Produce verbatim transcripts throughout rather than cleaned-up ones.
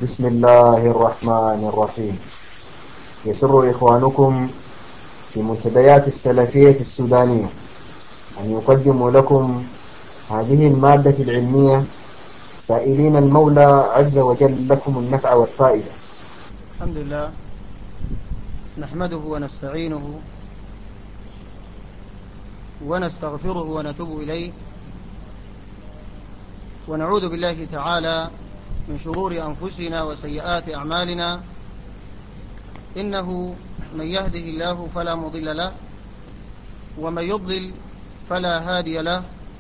بسم الله الرحمن الرحيم. يسر إخوانكم في منتديات السلفية السودانية أن يقدموا لكم هذه المادة العلمية سائلين المولى عز وجل لكم النفع والفائدة. الحمد لله نحمده ونستعينه ونستغفره ونتوب إليه، ونعوذ بالله تعالى من شرور أنفسنا وسيئات أعمالنا. إنه من يهده الله فلا مضل له، ومن يضلل فلا هادي له،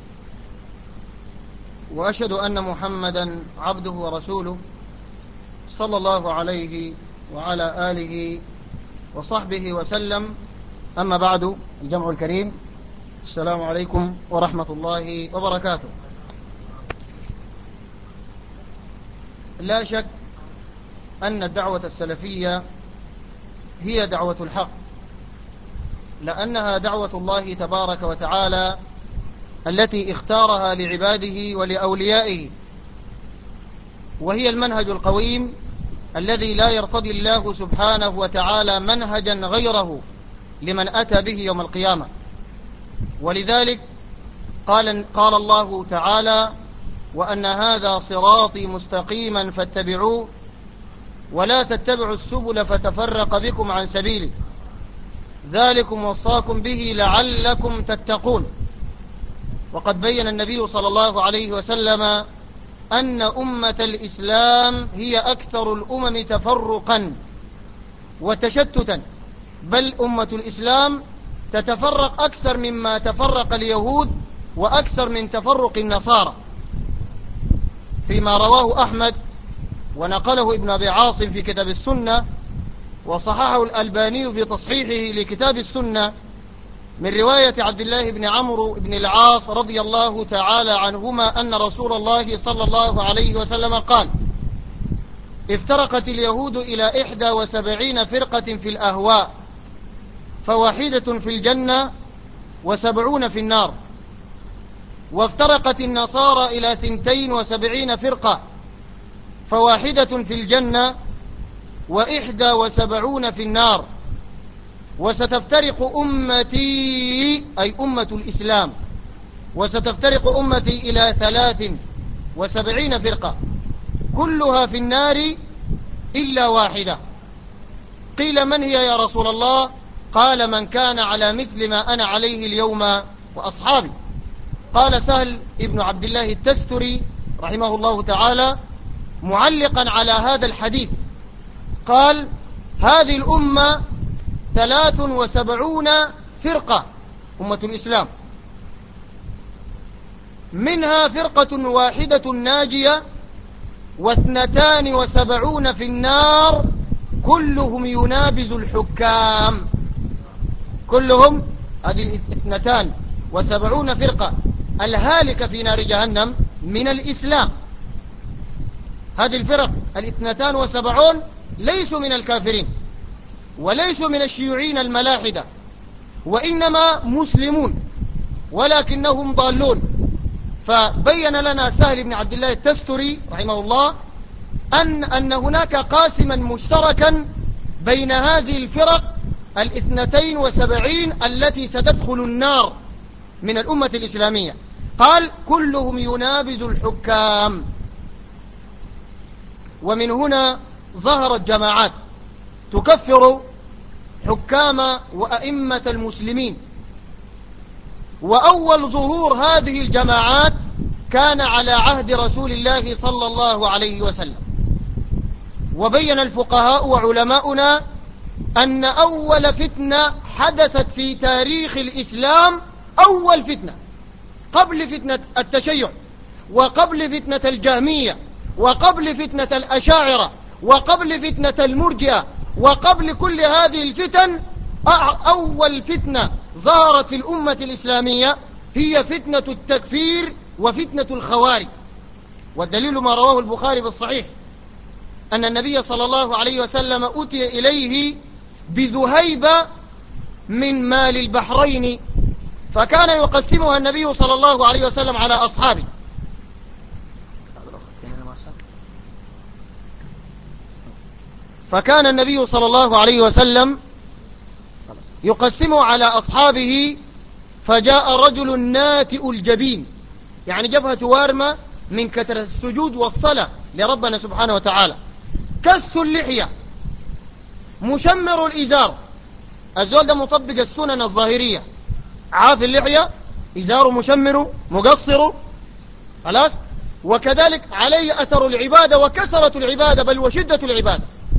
وأشهد أن محمدا عبده ورسوله صلى الله عليه وعلى آله وصحبه وسلم. أما بعد، الجمع الكريم، السلام عليكم ورحمة الله وبركاته. لا شك أن الدعوة السلفية هي دعوة الحق، لأنها دعوة الله تبارك وتعالى التي اختارها لعباده ولأوليائه، وهي المنهج القويم الذي لا يرتضي الله سبحانه وتعالى منهجا غيره لمن أتى به يوم القيامة. ولذلك قال, قال الله تعالى: وأن هذا صراطي مستقيما فاتبعوه ولا تتبعوا السبل فتفرق بكم عن سبيله ذلكم وصاكم به لعلكم تتقون. وقد بين النبي صلى الله عليه وسلم أن أمة الإسلام هي أكثر الأمم تفرقا وتشتتا، بل أمة الإسلام تتفرق أكثر مما تفرق اليهود وأكثر من تفرق النصارى، فيما رواه أحمد ونقله ابن أبي عاصم في كتاب السنة، وصححه الألباني في تصحيحه لكتاب السنة، من رواية عبد الله بن عمرو بن العاص رضي الله تعالى عنهما أن رسول الله صلى الله عليه وسلم قال: افترقت اليهود إلى إحدى وسبعين فرقة في الأهواء، فواحدة في الجنة وسبعون في النار. وافترقت النصارى إلى ثنتين وسبعين فرقة، فواحدة في الجنة وإحدى وسبعون في النار. وستفترق أمتي، أي أمة الإسلام، وستفترق أمتي إلى ثلاث وسبعين فرقة، كلها في النار إلا واحدة. قيل: من هي يا رسول الله؟ قال: من كان على مثل ما أنا عليه اليوم وأصحابي. قال سهل ابن عبد الله التستري رحمه الله تعالى معلقا على هذا الحديث، قال: هذه الأمة ثلاث وسبعون فرقة، أمة الإسلام، منها فرقة واحدة ناجية، واثنتان وسبعون في النار، كلهم ينابز الحكام. كلهم، هذه اثنتان وسبعون فرقة الهالكة في نار جهنم من الإسلام. هذه الفرق الاثنتان وسبعون ليسوا من الكافرين وليسوا من الشيوعين الملاحدة، وإنما مسلمون ولكنهم ضالون. فبين لنا سهل بن عبد الله التستري رحمه الله أن, أن هناك قاسما مشتركا بين هذه الفرق الاثنتين وسبعين التي ستدخل النار من الأمة الإسلامية. قال: كلهم ينابز الحكام. ومن هنا ظهرت جماعات تكفر حكام وأئمة المسلمين. وأول ظهور هذه الجماعات كان على عهد رسول الله صلى الله عليه وسلم. وبين الفقهاء وعلماؤنا أن أول فتنة حدثت في تاريخ الإسلام، أول فتنة قبل فتنة التشيع وقبل فتنة الجهمية وقبل فتنة الأشاعرة وقبل فتنة المرجئة وقبل كل هذه الفتن، أول فتنة ظهرت في الأمة الإسلامية هي فتنة التكفير وفتنة الخوارج. والدليل ما رواه البخاري في الصحيح أن النبي صلى الله عليه وسلم أتي إليه بذهيبة من مال البحرين، فكان يقسمها النبي صلى الله عليه وسلم على أصحابه. فكان النبي صلى الله عليه وسلم يقسم على أصحابه، فجاء رجل ناتئ الجبين، يعني جبهة وارمة من كثرة السجود والصلاة لربنا سبحانه وتعالى، كس اللحية، مشمر الإزار، الزول ده مطبق السنن الظاهرية، عاف اللحية، إزاره مشمر مقصر، خلاص، وكذلك عليه أثر العبادة وكسرة العبادة بل وشدة العبادة،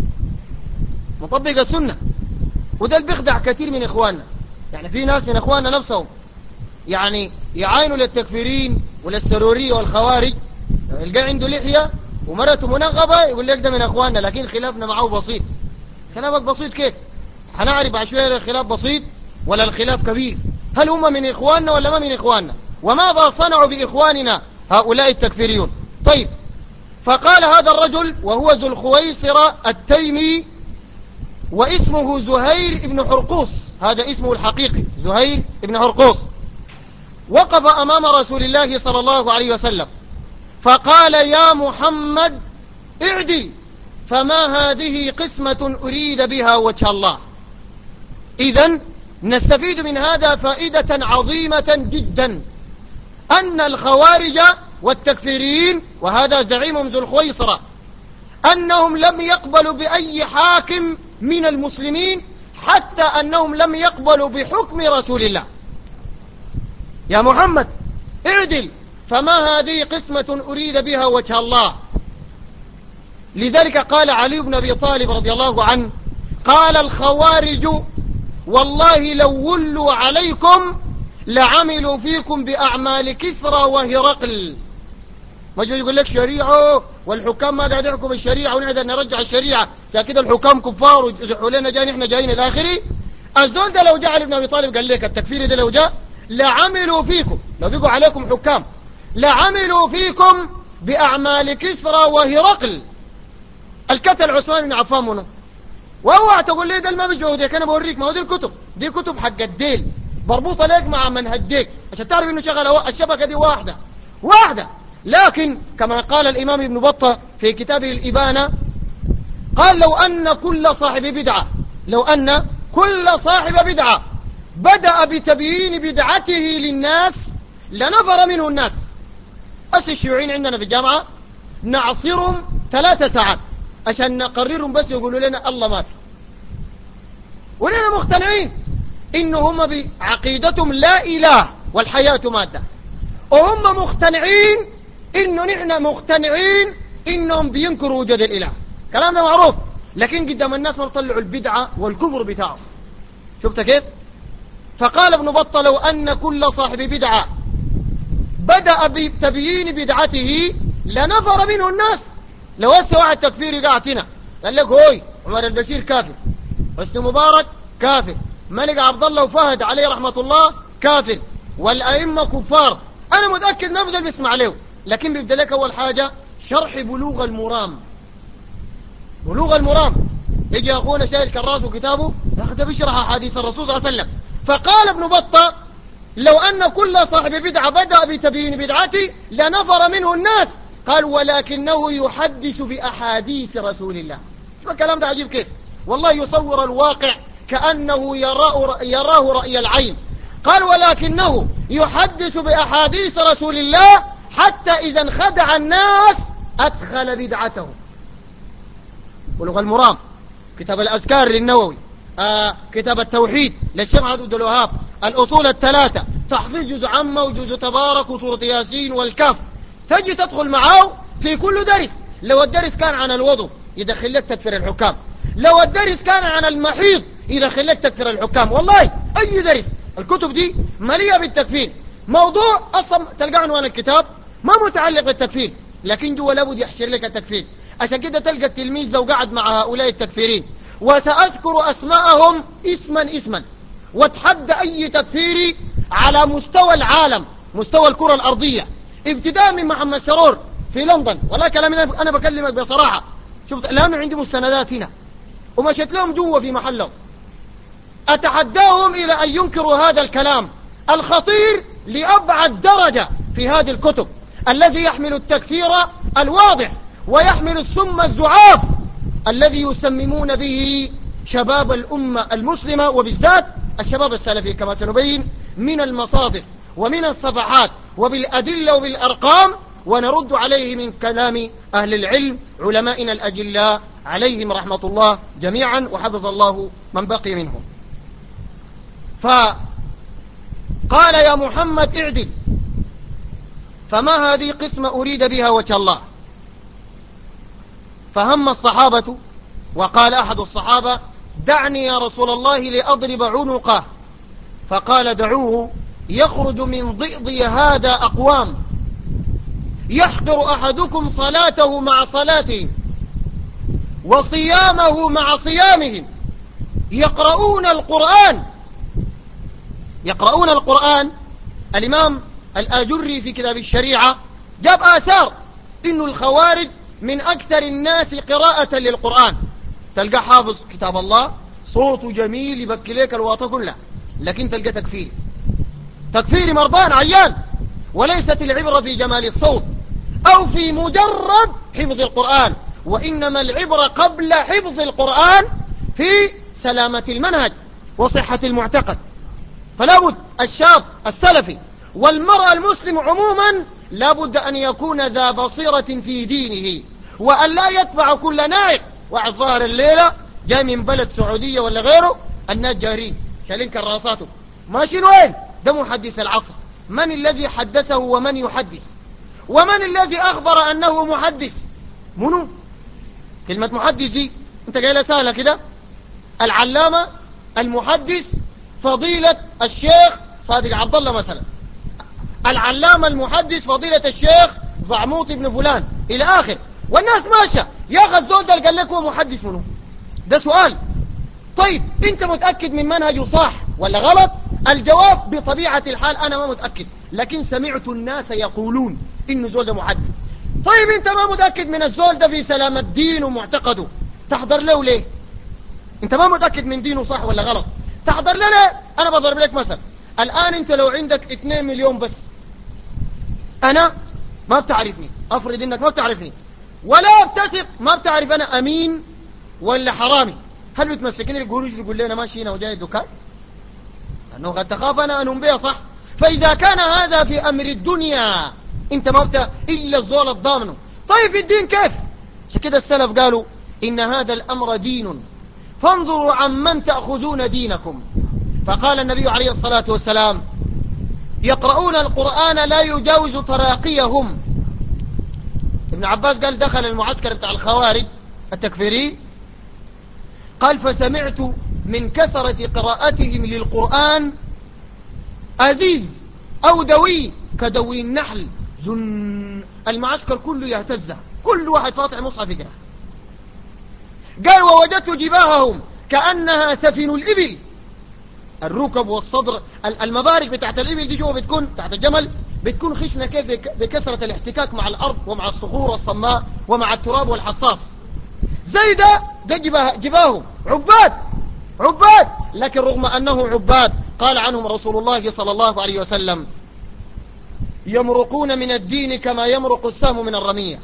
مطبق السنة. وده اللي بيخدع كثير من إخواننا، يعني في ناس من إخواننا نفسهم يعني يعاينوا للتكفيرين وللسرورية والخوارج، يلقى عنده لحية ومرته منغبة يقول لك ده من إخواننا، لكن خلافنا معه بسيط. خلافك بسيط كيف؟ هنعرف بعد شوية الخلاف بسيط ولا الخلاف كبير، هل هم من إخواننا ولا ما من إخواننا، وماذا صنعوا بإخواننا هؤلاء التكفيريون. طيب، فقال هذا الرجل وهو ذو الخويصرة التيمي، واسمه زهير بن حرقوس، هذا اسمه الحقيقي زهير بن حرقوس، وقف أمام رسول الله صلى الله عليه وسلم فقال: يا محمد اعدل، فما هذه قسمة أريد بها وجه الله. إذن نستفيد من هذا فائدة عظيمة جدا، أن الخوارج والتكفيريين، وهذا زعيمهم ذو الخويصرة، أنهم لم يقبلوا بأي حاكم من المسلمين، حتى أنهم لم يقبلوا بحكم رسول الله. يا محمد اعدل، فما هذه قسمة أريد بها وجه الله. لذلك قال علي بن أبي طالب رضي الله عنه، قال: الخوارج والله لو ولوا عليكم لعملوا فيكم بأعمال كسرى وهرقل. ما يجي يقول لك شريعة والحكام ما قاعد يحكم الشريعة ونقدر نرجع الشريعة، كده الحكام كفار وزحوا لنا جايين احنا جايين الآخري. الزول ده لو جاء علي بن أبي طالب قال لك التكفير ده لو جاء لعملوا فيكم، لو بيقوا عليكم حكام لعملوا فيكم بأعمال كسرى وهرقل. الكتل عثمان بن عفان منه، واوعى تقول لي ده ما مش بوديك، انا بوريك، ما هو دي الكتب، دي كتب حق الديل مربوطه لك مع منهج ديك عشان تعرف انه شغل الشبكه دي واحده واحده. لكن كما قال الامام ابن بطة في كتابه الابانه، قال: لو ان كل صاحب بدعه لو ان كل صاحب بدعه بدأ بتبيين بدعته للناس لنفر منه الناس. أس الشيوعيين عندنا في الجامعة نعصرهم ثلاثة ساعات عشان نقررهم بس يقولوا لنا الله ما في، ولنا مقتنعين إنه هم بعقيدتهم لا إله والحياة مادة، وهم مقتنعين إنه نحن مقتنعين إنهم بينكروا وجود الإله. كلام ده معروف، لكن قدام الناس ما بيطلعوا البدعة والكفر بتاعه. شفت كيف؟ فقال ابن بطة: لو أن كل صاحب بدعة بدأ بتبيين بدعته لنفر منه الناس. لو هسه واحد تكفيري قاعد هنا قال لك: هوي عمر البشير كافر، حسني مبارك كافر، ملك عبد الله وفهد عليه رحمة الله كافر، والأئمة كفار، أنا متأكد ما بزل بيسمع له، لكن بيبدأ لك أول حاجة شرح بلوغ المرام. بلوغ المرام يجي أخونا شايل كراسه كتابه ياخذ بيشرح أحاديث الرسول صلى الله عليه وسلم. فقال ابن بطة: لو أن كل صاحب بدعة بدأ بتبيين بدعته لنفر منه الناس. قال: ولكنه يحدث بأحاديث رسول الله. شوف الكلام ده عجيب كيف، والله يصور الواقع كأنه يراه, يراه رأي العين. قال: ولكنه يحدث بأحاديث رسول الله حتى إذا انخدع الناس أدخل بدعته. بلوغ المرام، كتاب الأذكار للنووي، آه كتاب التوحيد للشيخ عبد الوهاب، الأصول الثلاثة، تحفيظ جزء عامة وجزء تبارك وسورة ياسين والكهف، تجي تدخل معاه في كل درس. لو الدرس كان عن الوضوء يدخل لك تكفير الحكام، لو الدرس كان عن المحيض يدخل لك تكفير الحكام. والله أي درس، الكتب دي مليئة بالتكفير. موضوع أصلا تلقى عنوان الكتاب ما متعلق بالتكفير، لكن جوا لابد يحشر لك التكفير. عشان كده تلقى التلميذ لو قعد مع هؤلاء التكفيرين، وسأذكر أسماءهم اسما اسما، وتحدى أي تكفيري على مستوى العالم، مستوى الكرة الأرضية، ابتداء من محمد سرور في لندن. والله كلامي أنا بكلمك بصراحة، شفت لأنه عندي مستندات هنا ومشيت لهم جوا في محلهم، أتحداهم إلى أن ينكروا هذا الكلام الخطير لأبعد درجة في هذه الكتب، الذي يحمل التكفير الواضح ويحمل السم الزعاف الذي يسممون به شباب الأمة المسلمة وبالذات الشباب السلفي كما سنبين من المصادر ومن الصفحات وبالأدلة وبالأرقام، ونرد عليه من كلام أهل العلم علمائنا الأجلاء عليهم رحمة الله جميعا وحفظ الله من بقي منهم. فقال يا محمد اعدل، فما هذه قسمة أريد بها وجه الله؟ فهم الصحابة وقال أحد الصحابة دعني يا رسول الله لأضرب عنقه، فقال دعوه يخرج من ضئضي هذا أقوام يحقر أحدكم صلاته مع صلاتهم وصيامه مع صيامهم يقرؤون القرآن يقرؤون القرآن. الإمام الآجري في كتاب الشريعة جاب آثار إن الخوارج من أكثر الناس قراءة للقرآن، تلقى حافظ كتاب الله صوته جميل يبكي لك الواطة كلها، لكن تلقى تكفير تكفير مرضان عيان، وليست العبرة في جمال الصوت أو في مجرد حفظ القرآن، وإنما العبرة قبل حفظ القرآن في سلامة المنهج وصحة المعتقد. فلا بد الشاب السلفي والمرأة المسلم عموما لا بد أن يكون ذا بصيرة في دينه، وأن لا يتبع كل نائق. واحد ظاهر الليلة جاي من بلد سعودية ولا غيره، الناس جارين شالين كراساته ماشيين وين؟ ده محدث العصر. من الذي حدثه ومن يحدث؟ ومن الذي أخبر أنه محدث؟ منو؟ كلمة محدث دي انت جاي لها سهلة كده. العلامة المحدث فضيلة الشيخ صادق عبد الله مثلا، العلامة المحدث فضيلة الشيخ زعموط ابن فلان إلى آخر، والناس ماشى. يا أخي الزول ده قال لك هو محدث منه؟ ده سؤال. طيب انت متأكد من منهجه صح ولا غلط؟ الجواب بطبيعة الحال أنا ما متأكد، لكن سمعت الناس يقولون إنه زول ده محدث. طيب انت ما متأكد من الزول ده في سلامة دينه ومعتقده، تحضر له ليه؟ انت ما متأكد من دينه صح ولا غلط، تحضر له ليه؟ أنا بضرب لك مثلا، الآن انت لو عندك اتنين مليون بس، أنا ما بتعرفني، أفرض إنك ما بتعرفني ولا بتثق، ما بتعرف أنا أمين ولا حرامي، هل بتمسكني القروش تقول لي أنا ماشي هنا وجاي الدكان؟ لأنه قد تخاف أنا أن أنبيه صح. فإذا كان هذا في أمر الدنيا أنت ما بت إلا الزول الضامن، طيب في الدين كيف؟ عشان كده السلف قالوا إن هذا الأمر دين فانظروا عمن تأخذون دينكم. فقال النبي عليه الصلاة والسلام يقرؤون القرآن لا يجاوز تراقيهم. ابن عباس قال دخل المعسكر بتاع الخوارج التكفيري، قال فسمعت من كثرة قراءتهم للقرآن أزيز أو دوي كدوي النحل زن، المعسكر كله يهتز، كل واحد فاطع مصحف يقرأ. قال ووجدت جباههم كأنها ثفن الإبل، الركب والصدر المبارك بتاعت الإبل دي جوا بتكون تحت الجمل بتكون خشنة كيف بكثرة الاحتكاك مع الأرض ومع الصخور الصماء ومع التراب والحصاص. زي ده ده جباه جباههم عباد عباد، لكن رغم أنه عباد قال عنهم رسول الله صلى الله عليه وسلم يمرقون من الدين كما يمرق السهم من الرمية،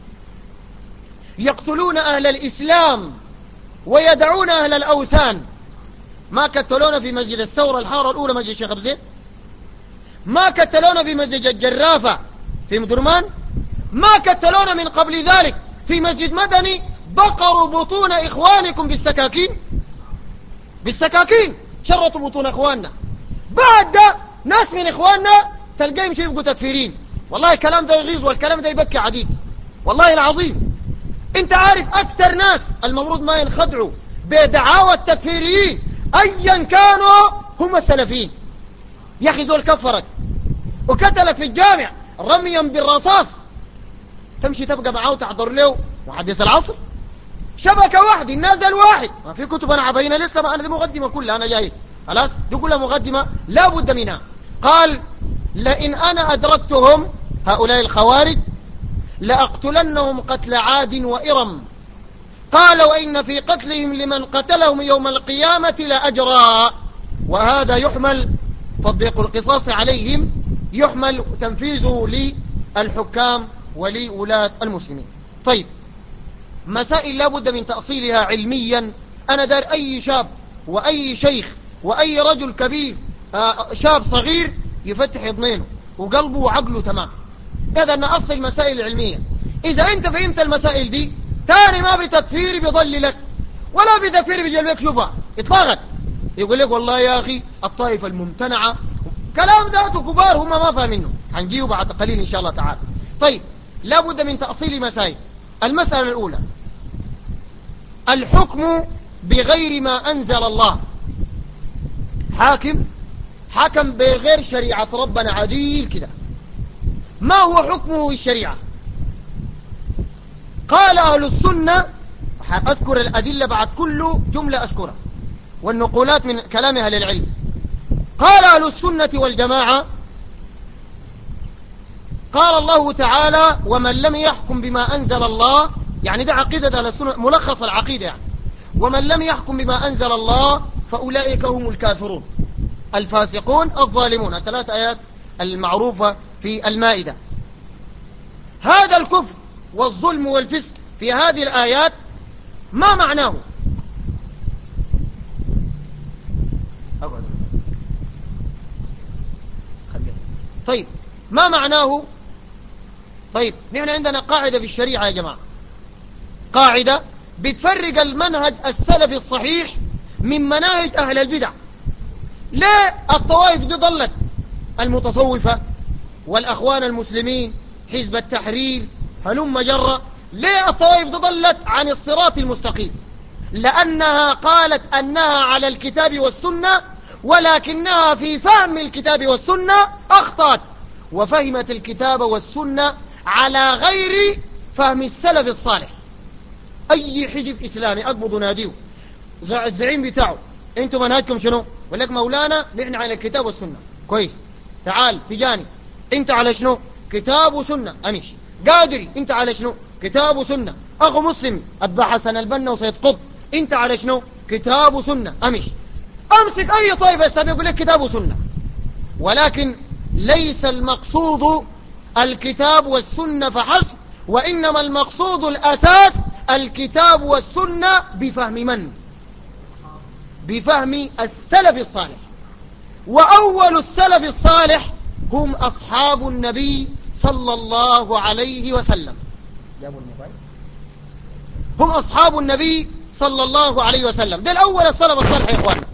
يقتلون أهل الإسلام ويدعون أهل الأوثان. ما كتلونا في مسجد الثورة الحارة الأولى مسجد الشيخ أبو زيد، ما كتلونا في مسجد الجرافة في مدرمان، ما كتلونا من قبل ذلك في مسجد مدني بقروا بطون إخوانكم بالسكاكين بالسكاكين شرطوا بطون إخواننا. بعد ده ناس من إخواننا تلقاهم شيء يبقوا تكفيرين. والله الكلام ده يغيظ والكلام ده يبكي عديد، والله العظيم. انت عارف أكتر ناس المفروض ما ينخدعوا بدعاوى التكفيريين أيا كانوا هم السلفيين. يا أخي زول كفرك وكتلك في الجامع رميا بالرصاص، تمشي تبقى معاه وتحضر له محدث العصر؟ شبكة واحد، الناس ده الواحد، ما في كتب أنا عبينا لسه، ما أنا دي مقدمة كلها أنا جاي خلاص، دي كلها مقدمة لا بد منها. قال لئن أنا أدركتهم هؤلاء الخوارج لأقتلنهم قتل عاد وإرم. قال وإن في قتلهم لمن قتلهم يوم القيامة لأجرا. وهذا يحمل تطبيق القصاص عليهم، يحمل تنفيذه للحكام ولولاة المسلمين. طيب مسائل لا بد من تأصيلها علميا. أنا دار أي شاب وأي شيخ وأي رجل كبير آه شاب صغير يفتح يضمينه وقلبه وعقله تمام. هذا أن أصل المسائل العلمية. إذا أنت فهمت المسائل دي تاني ما بتكفير بيضللك ولا بتكفير بيجيب لك شبهة إطلاقا. يقول لك والله يا أخي الطائفة الممتنعة كلام ذاته كبار هم ما فاهمينه، هنجيه بعد قليل إن شاء الله تعالى. طيب لا بد من تأصيل مسائل. المسألة الأولى الحكم بغير ما أنزل الله. حاكم حكم بغير شريعة ربنا عديل كده، ما هو حكمه الشريعة؟ قال أهل السنة، أذكر الأدلة بعد كل جملة أذكرها والنقولات من كلامها للعلم. قال أهل السنة والجماعة قال الله تعالى ومن لم يحكم بما أنزل الله، يعني ده عقيدة أهل السنة ملخص العقيدة يعني. ومن لم يحكم بما أنزل الله فأولئك هم الكافرون الفاسقون الظالمون، الثلاث آيات المعروفة في المائدة. هذا الكفر والظلم والفسق في هذه الآيات ما معناه؟ طيب ما معناه؟ طيب نحن عندنا قاعدة في الشريعة يا جماعة، قاعدة بتفرق المنهج السلفي الصحيح من مناهج أهل البدع. ليه الطوائف دي ضلت؟ المتصوفة والأخوان المسلمين حزب التحرير هلم جرة. ليه الطوائف دي ضلت عن الصراط المستقيم؟ لأنها قالت أنها على الكتاب والسنة، ولكنها في فهم الكتاب والسنة أخطأت وفهمت الكتاب والسنة على غير فهم السلف الصالح. أي حزب إسلامي أقبض ناديه الزعيم بتاعه أنتم منهجكم شنو؟ ولك مولانا نحن على الكتاب والسنة. كويس، تعال تجاني أنت على شنو؟ كتاب وسنة. أمش قادري أنت على شنو؟ كتاب وسنة. أخو مسلم أتبع حسن البنا وسيد قطب أنت على شنو؟ كتاب وسنة. أمش أمسك أي طائفة إسلامية يقول لك كتاب وسنة، ولكن ليس المقصود الكتاب والسنة فحسب، وإنما المقصود الأساس الكتاب والسنة بفهم من؟ بفهم السلف الصالح. وأول السلف الصالح هم أصحاب النبي صلى الله عليه وسلم. هم أصحاب النبي صلى الله عليه وسلم، ده الأول السلف الصالح يا إخواننا.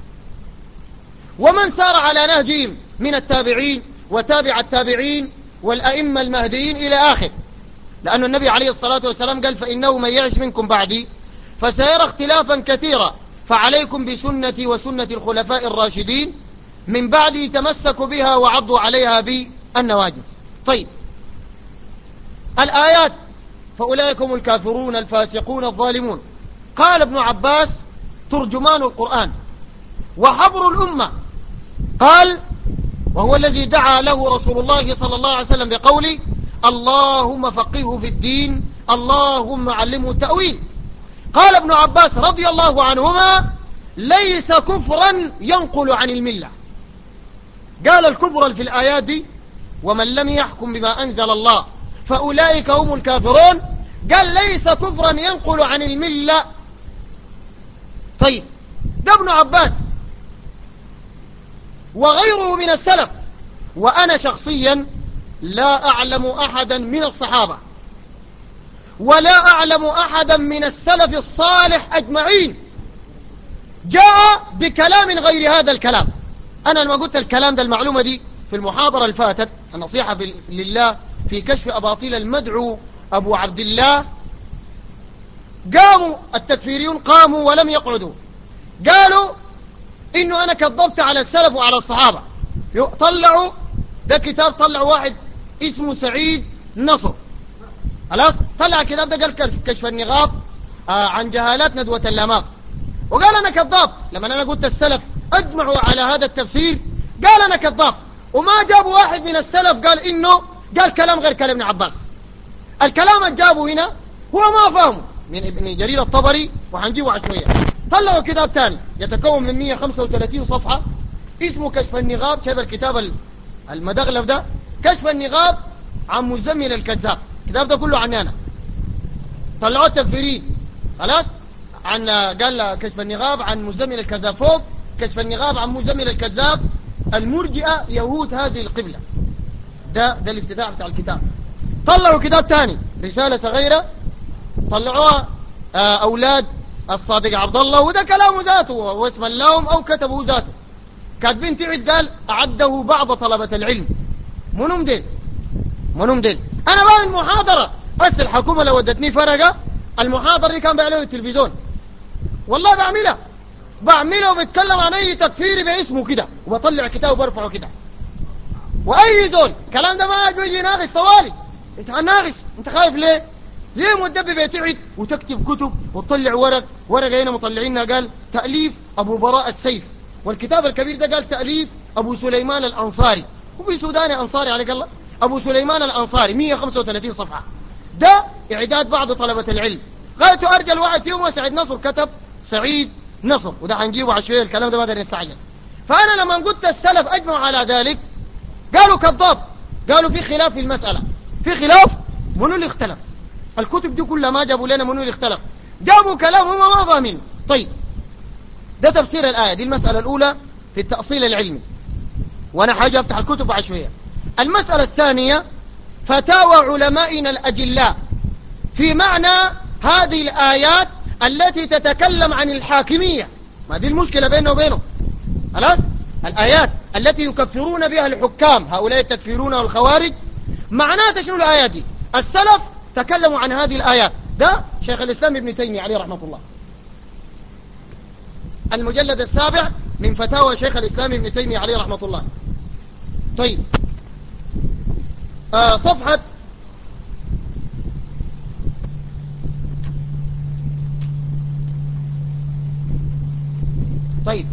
ومن سار على نهجهم من التابعين وتابع التابعين والأئمة المهديين إلى آخر. لأن النبي عليه الصلاة والسلام قال فإنه من يعش منكم بعدي فسيرى اختلافا كثيرا فعليكم بسنتي وسنة الخلفاء الراشدين من بعدي تمسكوا بها وعضوا عليها بالنواجذ. طيب الآيات فأولئك هم الكافرون الفاسقون الظالمون. قال ابن عباس ترجمان القرآن وحبر الأمة، قال وهو الذي دعا له رسول الله صلى الله عليه وسلم بقوله اللهم فقهه في الدين اللهم علمه التأويل. قال ابن عباس رضي الله عنهما ليس كفرا ينقل عن الملة. قال الكفر في الآيات دي ومن لم يحكم بما أنزل الله فأولئك هم الكافرون، قال ليس كفرا ينقل عن الملة. طيب ده ابن عباس وغيره من السلف، وأنا شخصيا لا أعلم أحدا من الصحابة ولا أعلم أحدا من السلف الصالح أجمعين جاء بكلام غير هذا الكلام. أنا لما قلت الكلام ده المعلومة دي في المحاضرة الفاتت النصيحة لله في كشف أباطيل المدعو أبو عبد الله، قاموا التكفيريون قاموا ولم يقعدوا قالوا إنه أنا كذبت على السلف وعلى الصحابة. طلعوا ده كتاب، طلعوا واحد اسمه سعيد نصر خلاص طلع الكتاب ده قال كشف النغاب آه عن جهالات ندوة الأمام، وقال أنا كذاب. لما أنا قلت السلف أجمعوا على هذا التفسير قال أنا كذاب، وما جابوا واحد من السلف قال إنه قال كلام غير كلام ابن عباس. الكلام اللي جابوا هنا هو ما فهمه من ابن جرير الطبري وحنجيبه على شوية. طلعوا كتاب ثاني يتكون من مئة وخمسة وثلاثين صفحة اسمه كشف النغاب. شايف الكتاب المدغلب ده كشف النغاب عن مزمل الكذاب، الكتاب ده كله عني أنا. طلعوا التكفيرين خلاص، عن قال كشف النغاب عن مزمل الكذاب فوق، كشف النغاب عن مزمل الكذاب، المرجئة يهود هذه القبلة. ده ده الافتتاح بتاع الكتاب. طلعوا كتاب تاني رسالة صغيرة طلعوها أولاد الصادق عبد الله، وده كلامه ذاته واسم اللهم أو كتبه ذاته، كاتبين تعد قال أعده بعض طلبة العلم. منهم ديل منهم ديل أنا بعمل محاضرة، بس الحكومة لو ودتني فرقة المحاضرة دي كان بيعلنوا التلفزيون، والله بعملها بعملها وبتكلم عن أي تكفيري باسمه كده، وبطلع كتاب وبرفعه كده، وأي زول الكلام ده ما بيجي يناقش طوالي. أنت هناقش، أنت خايف ليه؟ ليه مدبب يتعد وتكتب كتب وتطلع ورق ورقة هنا مطلعينها قال تأليف أبو براء السيف، والكتاب الكبير ده قال تأليف أبو سليمان الأنصاري، هو في سوداني أنصاري عليك الله، أبو سليمان الأنصاري مية وخمسة وثلاثين صفحة. ده إعداد بعض طلبة العلم. غايته أرجى الواحد فيهم وسعيد نصر كتب سعيد نصر، وده هنجيبه على شوية، الكلام ده ما قدر نستعجل. فأنا لما قلت السلف أجمعوا على ذلك قالوا كذاب، قالوا في خلاف في المسألة، في خلاف. منو اللي اختلف؟ الكتب دي كلها ما جابوا لنا منو اللي اختلف، جابوا كلام هم ما ضامن. طيب ده تفسير الآية دي، المسألة الأولى في التأصيل العلمي، وأنا حاجة أفتح الكتب بعد شوية. المسألة الثانية فتاوى علمائنا الأجلاء في معنى هذه الآيات التي تتكلم عن الحاكمية. ما دي المشكلة بيننا وبينه خلاص. الآيات التي يكفرون بها الحكام هؤلاء التكفيرون والخوارج، معناتها شنو الآيات دي؟ السلف تكلموا عن هذه الآيات. ده شيخ الإسلام ابن تيمية عليه رحمة الله، المجلد السابع من فتاوى شيخ الإسلام ابن تيمية عليه رحمة الله. طيب آه صفحة طيب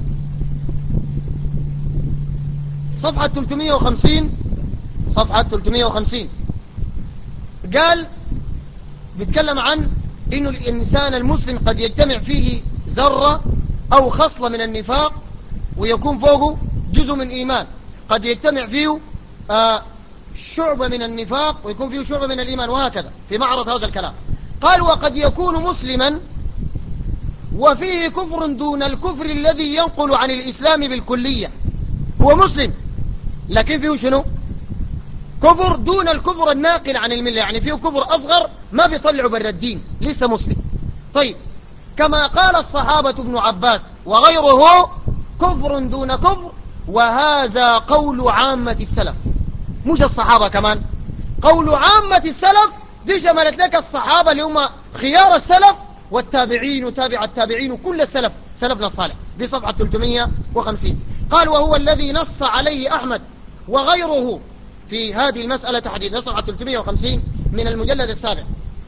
صفحة ثلاثمائة وخمسين، صفحة ثلاثمائة وخمسين قال بيتكلم عن إنه الإنسان المسلم قد يجتمع فيه ذرة أو خصلة من النفاق ويكون فوقه جزء من إيمان، قد يجتمع فيه آه شعبة من النفاق ويكون فيه شعبة من الإيمان، وهكذا في معرض هذا الكلام. قال وقد يكون مسلما وفيه كفر دون الكفر الذي ينقل عن الإسلام بالكلية. هو مسلم لكن فيه شنو؟ كفر دون الكفر الناقل عن الملة، يعني فيه كفر أصغر ما بيطلعوا بر الدين، لسه مسلم. طيب كما قال الصحابة ابن عباس وغيره كفر دون كفر، وهذا قول عامة السلف، مش الصحابة كمان، قول عامة السلف. دي شملت لك الصحابة اللي هم خيار السلف والتابعين وتابع التابعين وكل السلف سلفنا الصالح. دي صفحة ثلاثمائة وخمسين. قال وهو الذي نص عليه أحمد وغيره في هذه المسألة تحديدا، صفحة ثلاثمائة وخمسين من المجلد السابع.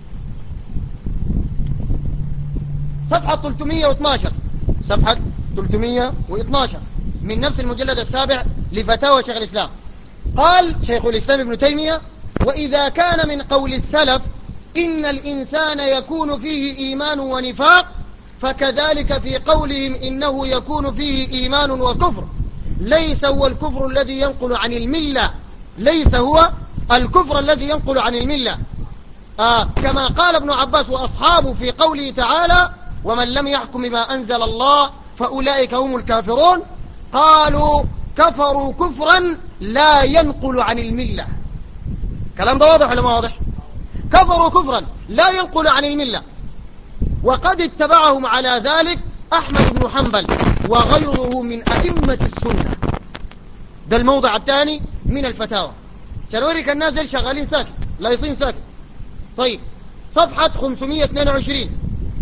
صفحة ثلاثمائة واثناشر، صفحة ثلاثمائة واثناشر من نفس المجلد السابع لفتاوى شيخ الإسلام. قال شيخ الإسلام ابن تيمية وإذا كان من قول السلف إن الإنسان يكون فيه إيمان ونفاق، فكذلك في قولهم إنه يكون فيه إيمان وكفر، ليس هو الكفر الذي ينقل عن الملة، ليس هو الكفر الذي ينقل عن الملة. آه كما قال ابن عباس وأصحابه في قوله تعالى ومن لم يحكم بما أنزل الله فأولئك هم الكافرون، قالوا كفروا كفرا لا ينقل عن الملة. كلام ده واضح ولا ما واضح؟ كفروا كفرا لا ينقل عن الملة. وقد اتبعهم على ذلك أحمد بن حنبل وغيره من أئمة السنة. ده الموضع الثاني من الفتاوى، عشان أوريك الناس اللي شغالين ساكت لا يصين ساكت. طيب صفحة خمسمائة واثنين وعشرين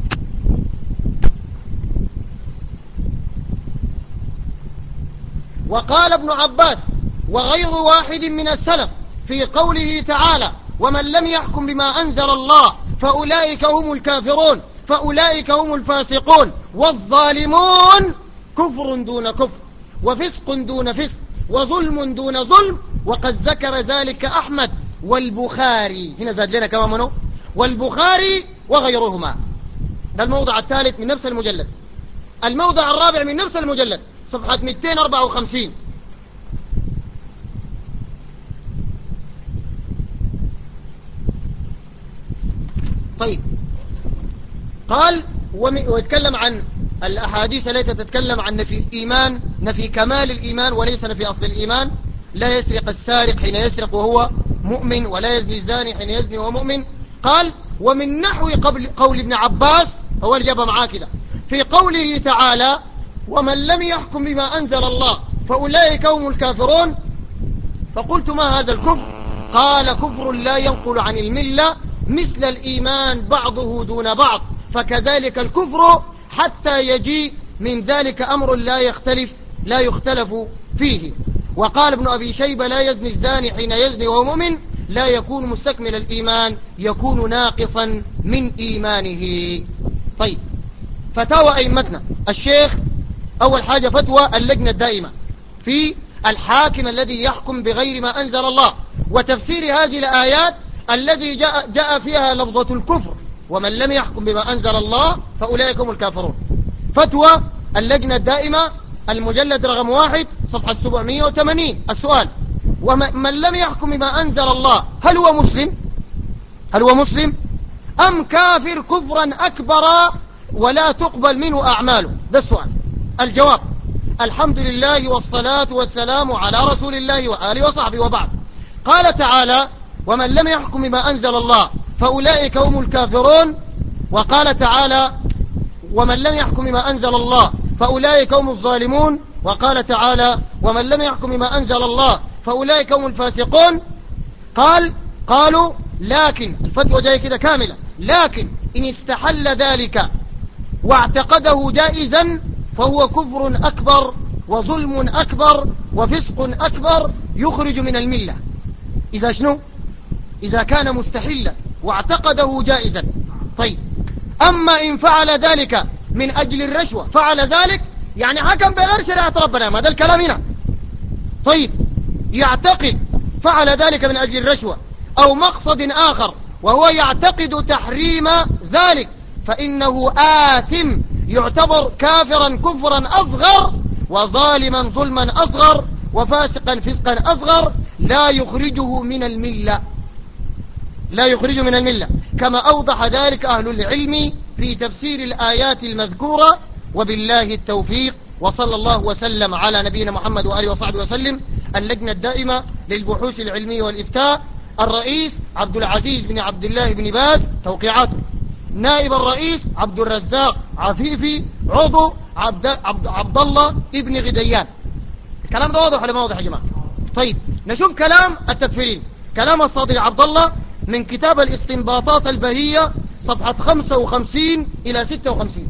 وقال ابن عباس وغير واحد من السلف في قوله تعالى ومن لم يحكم بما أنزل الله فأولئك هم الكافرون فأولئك هم الفاسقون والظالمون، كفر دون كفر وفسق دون فسق وظلم دون ظلم. وقد ذكر ذلك أحمد والبخاري، هنا زاد لنا كمان منه والبخاري وغيرهما. ده الموضع الثالث من نفس المجلد. الموضع الرابع من نفس المجلد صفحة مئتين وأربعة وخمسين طيب قال ويتكلم عن الأحاديث التي تتكلم عن نفي الإيمان، نفي كمال الإيمان وليس نفي أصل الإيمان. لا يسرق السارق حين يسرق وهو مؤمن، ولا يزني الزاني حين يزني وهو مؤمن. قال ومن نحو قبل قول ابن عباس، هو الجابة معاه كده، في قوله تعالى ومن لم يحكم بما أنزل الله فأولئك هم الكافرون. فقلت ما هذا الكفر؟ قال كفر لا ينقل عن الملة مثل الإيمان بعضه دون بعض، فكذلك الكفر حتى يجيء من ذلك أمر لا يختلف لا يختلف فيه. وقال ابن أبي شيبة لا يزني الزاني حين يزني وهو مؤمن لا يكون مستكمل الإيمان، يكون ناقصا من إيمانه. طيب، فتاوى أئمتنا الشيخ، أول حاجة فتوى اللجنة الدائمة في الحاكم الذي يحكم بغير ما أنزل الله، وتفسير هذه الآيات الذي جاء, جاء فيها لفظة الكفر ومن لم يحكم بما أنزل الله فأولئك هم الكافرون. فتوى اللجنة الدائمة المجلد رقم واحد صفحة سبعمائة وثمانين. السؤال: ومن لم يحكم بما أنزل الله هل هو مسلم؟ هل هو مسلم أم كافر كفرا أكبر ولا تقبل منه أعماله؟ ده السؤال. الجواب: الحمد لله والصلاة والسلام على رسول الله وآله وصحبه، وبعد. قال تعالى ومن لم يحكم بما أنزل الله فأولئك هم الكافرون. وقال تعالى ومن لم يحكم بما أنزل الله فأولئك هم الظالمون. وقال تعالى ومن لم يحكم بما أنزل الله فأولئك هم الفاسقون. قال قالوا لكن الفتوى جاية كده كاملة، لكن إن استحل ذلك واعتقده جائزا فهو كفر أكبر وظلم أكبر وفسق أكبر يخرج من الملة. إذا شنو؟ إذا كان مستحلا واعتقده جائزا. طيب، أما إن فعل ذلك من أجل الرشوة، فعل ذلك يعني حكم بغير شريعة ربنا، ما ده الكلام هنا. طيب، يعتقد فعل ذلك من أجل الرشوة أو مقصد آخر وهو يعتقد تحريم ذلك، فإنه آثم، يعتبر كافرا كفرا أصغر وظالما ظلما أصغر وفاسقا فسقا أصغر، لا يخرجه من الملة، لا يخرجه من الملة، كما أوضح ذلك أهل العلم في تفسير الآيات المذكورة. وبالله التوفيق، وصلى الله وسلم على نبينا محمد وآله وصحبه وسلم. اللجنة الدائمة للبحوث العلمية والإفتاء، الرئيس عبد العزيز بن عبد الله بن باز توقيعاته، نائب الرئيس عبد الرزاق عفيفي، عضو عبد, عبد, عبد الله ابن غديان. الكلام ده واضح ولا ما واضح يا جماعة؟ طيب، نشوف كلام التكفيرين. كلام الصادق عبد الله من كتاب الاستنباطات البهية صفحة خمسة وخمسين إلى ستة وخمسين.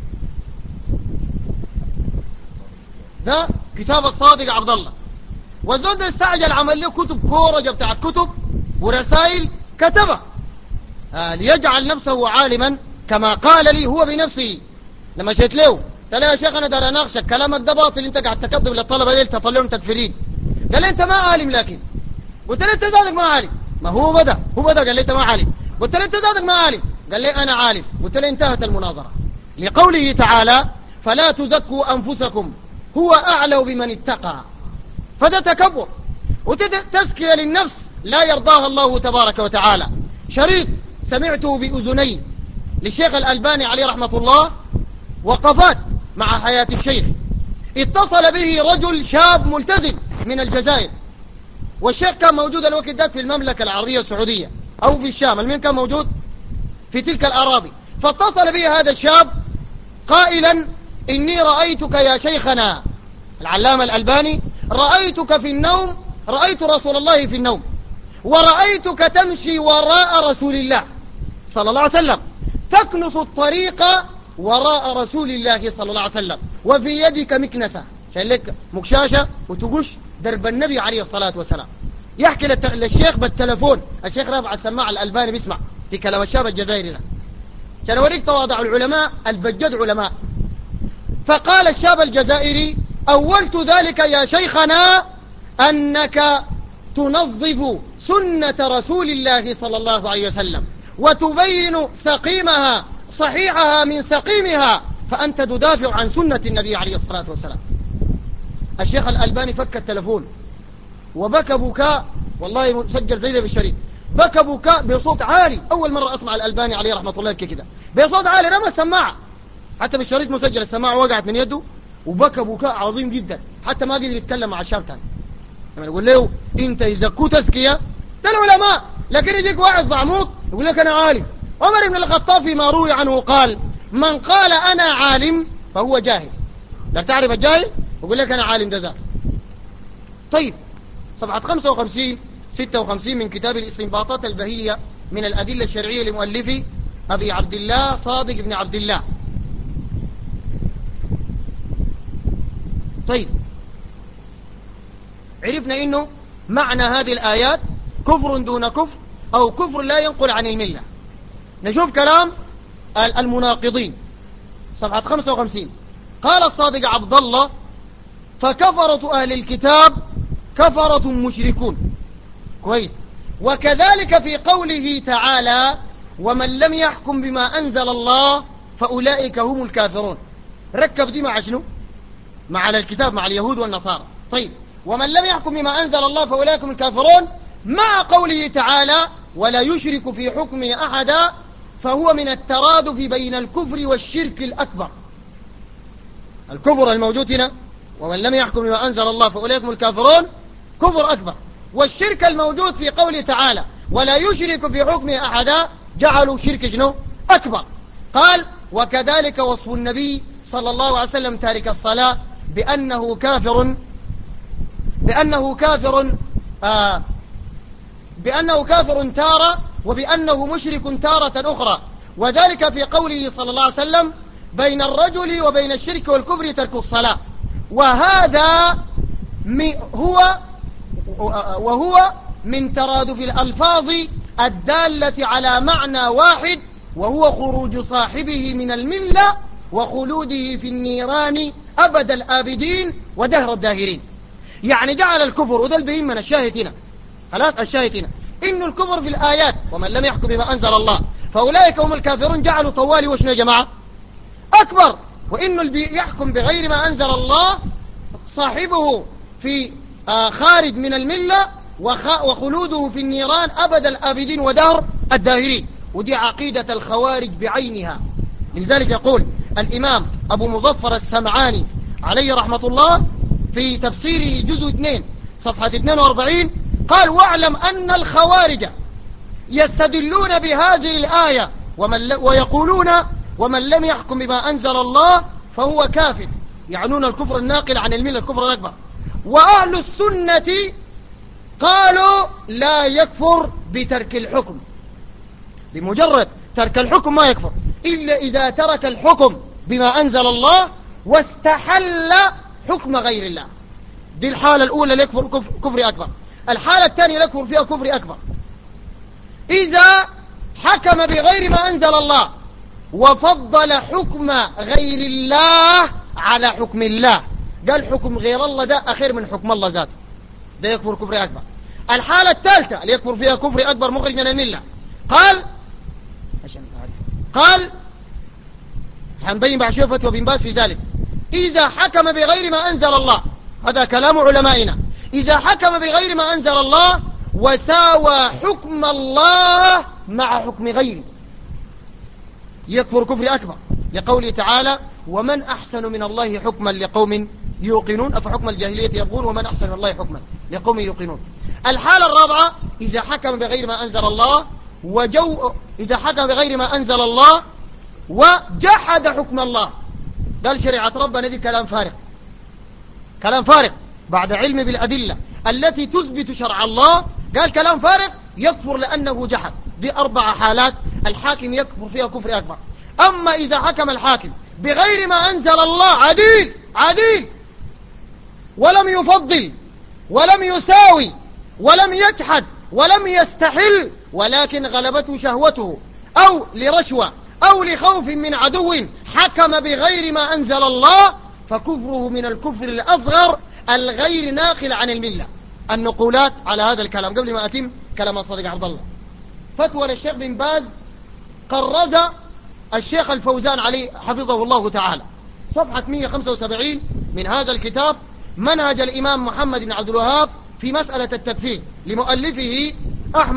ده كتاب الصادق عبد الله. والزود ده استعجل عمل له كتب كورجة بتاعت كتب ورسائل كتبها آه ليجعل نفسه عالما، كما قال لي هو بنفسه لما شئت له قال يا شيخ أنا دار أناقشك، كلامك ده باطل، انت قاعد تكذب للطلبة دي تطلعهم تكفيرين. قال لي انت ما عالم، لكن قلت له انت ذاتك ما عالم. ما هو بدأ هو بدأ قال لي انت ما عالم، قلت له انت ذاتك ما عالم، قال لي انا عالم، قلت له انتهت المناظرة. لقوله تعالى فلا تزكوا أنفسكم هو أعلى بمن اتقى، فده تكبر وتزكية للنفس لا يرضاها الله تبارك وتعالى. شريط سمعته بأذني للشيخ الألباني عليه رحمة الله، وقفات مع حياة الشيخ، اتصل به رجل شاب ملتزم من الجزائر، والشيخ كان موجود الوقت ذاك في المملكة العربية السعودية أو في الشام، المهم كان موجود في تلك الأراضي. فاتصل به هذا الشاب قائلا إني رأيتك يا شيخنا العلامة الألباني، رأيتك في النوم، رأيت رسول الله في النوم، ورأيتك تمشي وراء رسول الله صلى الله عليه وسلم، تكنس الطريق وراء رسول الله صلى الله عليه وسلم، وفي يدك مكنسة، شايل لك مكشاشة وتقش درب النبي عليه الصلاة والسلام. يحكي للشيخ بالتلفون، الشيخ رافع السماعة الألباني بيسمع في كلام الشاب الجزائري ده، عشان أوريك تواضع العلماء البجد علماء. فقال الشاب الجزائري أولت ذلك يا شيخنا أنك تنظف سنة رسول الله صلى الله عليه وسلم وتبين سقيمها صحيحها من سقيمها، فأنت تدافع عن سنة النبي عليه الصلاة والسلام. الشيخ الألباني فك التلفون وبكى بكاء، والله مسجل زي ده بالشريط، بكى بكاء بصوت عالي. أول مرة أسمع الألباني عليه رحمة الله كده بصوت عالي، رمى السماعة، حتى بالشريط مسجل السماعة وقعت من يده وبكى بكاء عظيم جدا، حتى ما قدر يتكلم مع الشاب تاني. لما يقول له انت اذا كنت تزكية ده العلماء، لكن يجيك واحد زعموط يقول لك انا عالم. عمر بن الخطاب فيما روي عنه قال من قال انا عالم فهو جاهل. لا تعرف الجاهل يقول لك انا عالم ده ذاك. طيب صفحة خمسة وخمسين ستة وخمسين من كتاب الاستنباطات البهية من الأدلة الشرعية لمؤلفه أبي عبد الله صادق بن عبد الله. طيب عرفنا إنه معنى هذه الآيات كفر دون كفر أو كفر لا ينقل عن الملة. نشوف كلام المناقضين صفحة خمسة وخمسين. قال الصادق عبد الله فكفرة أهل الكتاب كفرة مشركون. كويس. وكذلك في قوله تعالى ومن لم يحكم بما أنزل الله فأولئك هم الكافرون. ركب دي مع شنو؟ مع الكتاب، مع اليهود والنصارى. طيب ومن لم يحكم بما أنزل الله فأولئك هم الكافرون مع قوله تعالى ولا يشرك في حكمه أحدا فهو من الترادف بين الكفر والشرك الأكبر. الكفر الموجود هنا ومن لم يحكم بما أنزل الله فأولئك هم الكافرون كفر أكبر، والشرك الموجود في قوله تعالى ولا يشرك في حكمه أحدا جعلوا شرك جنو أكبر. قال وكذلك وصف النبي صلى الله عليه وسلم تارك الصلاة بأنه كافر بأنه كافر آه بأنه كافر تارة وبأنه مشرك تارة أخرى، وذلك في قوله صلى الله عليه وسلم بين الرجل وبين الشرك والكفر ترك الصلاة. وهذا هو وهو من ترادف الألفاظ الدالة على معنى واحد وهو خروج صاحبه من الملة وخلوده في النيران أبد الآبدين ودهر الداهرين. يعني جعل الكفر، وده البهيم من الشاهد هنا، خلاص الشاهد هنا إنه الكفر في الآيات ومن لم يحكم بما أنزل الله فأولئك هم الكافرون جعلوا طوالي وشنو يا جماعة أكبر، وإنه اللي يحكم بغير ما أنزل الله صاحبه في آه خارج من الملة وخلوده في النيران أبد الآبدين ودهر الداهرين. ودي عقيدة الخوارج بعينها. لذلك يقول الإمام أبو مظفر السمعاني عليه رحمة الله في تفسيره جزء اثنين صفحة اثنين وأربعين قال واعلم أن الخوارج يستدلون بهذه الآية ومن ويقولون ومن لم يحكم بما أنزل الله فهو كافر، يعنون الكفر الناقل عن الملة الكفر الأكبر. وأهل السنة قالوا لا يكفر بترك الحكم، بمجرد ترك الحكم ما يكفر إلا إذا ترك الحكم بما أنزل الله واستحل حكم غير الله. دي الحالة الأولى ليكفر كفر, كفر أكبر. الحالة الثانية ليكفر فيها كفر أكبر إذا حكم بغير ما أنزل الله وفضل حكم غير الله على حكم الله، قال حكم غير الله ده أخير من حكم الله ذاته، ده يكفر كفر أكبر. الحالة الثالثة اللي يكفر فيها كفر أكبر مخرج من الملة قال قال حنبين بعد شوية فتوى بن باز في ذلك إذا حكم بغير ما أنزل الله، هذا كلام علمائنا، إذا حكم بغير ما أنزل الله وساوى حكم الله مع حكم غيره يكفر كفر أكبر، لقوله تعالى ومن أحسن من الله حكما لقوم يوقنون أفحكم الجاهلية يبغون ومن أحسن من الله حكما لقوم يوقنون. الحالة الرابعة إذا حكم بغير ما أنزل الله وجو إذا حكم بغير ما أنزل الله وجحد حكم الله، قال شريعة ربنا دي كلام فارغ، كلام فارغ بعد علم بالأدلة التي تثبت شرع الله، قال كلام فارغ يكفر لأنه جحد. دي أربع حالات الحاكم يكفر فيها كفر أكبر. أما إذا حكم الحاكم بغير ما أنزل الله عديل عديل ولم يفضل ولم يساوي ولم يجحد ولم يستحل ولكن غلبته شهوته أو لرشوة أو لخوف من عدو حكم بغير ما أنزل الله فكفره من الكفر الأصغر الغير ناقل عن الملة. النقولات على هذا الكلام قبل ما أتم كلام الصادق عبد الله. فتوى للشيخ بن باز قرز الشيخ الفوزان عليه حفظه الله تعالى صفحة مئة وخمسة وسبعين من هذا الكتاب منهج الإمام محمد بن عبد الوهاب في مسألة التكفير لمؤلفه أحمد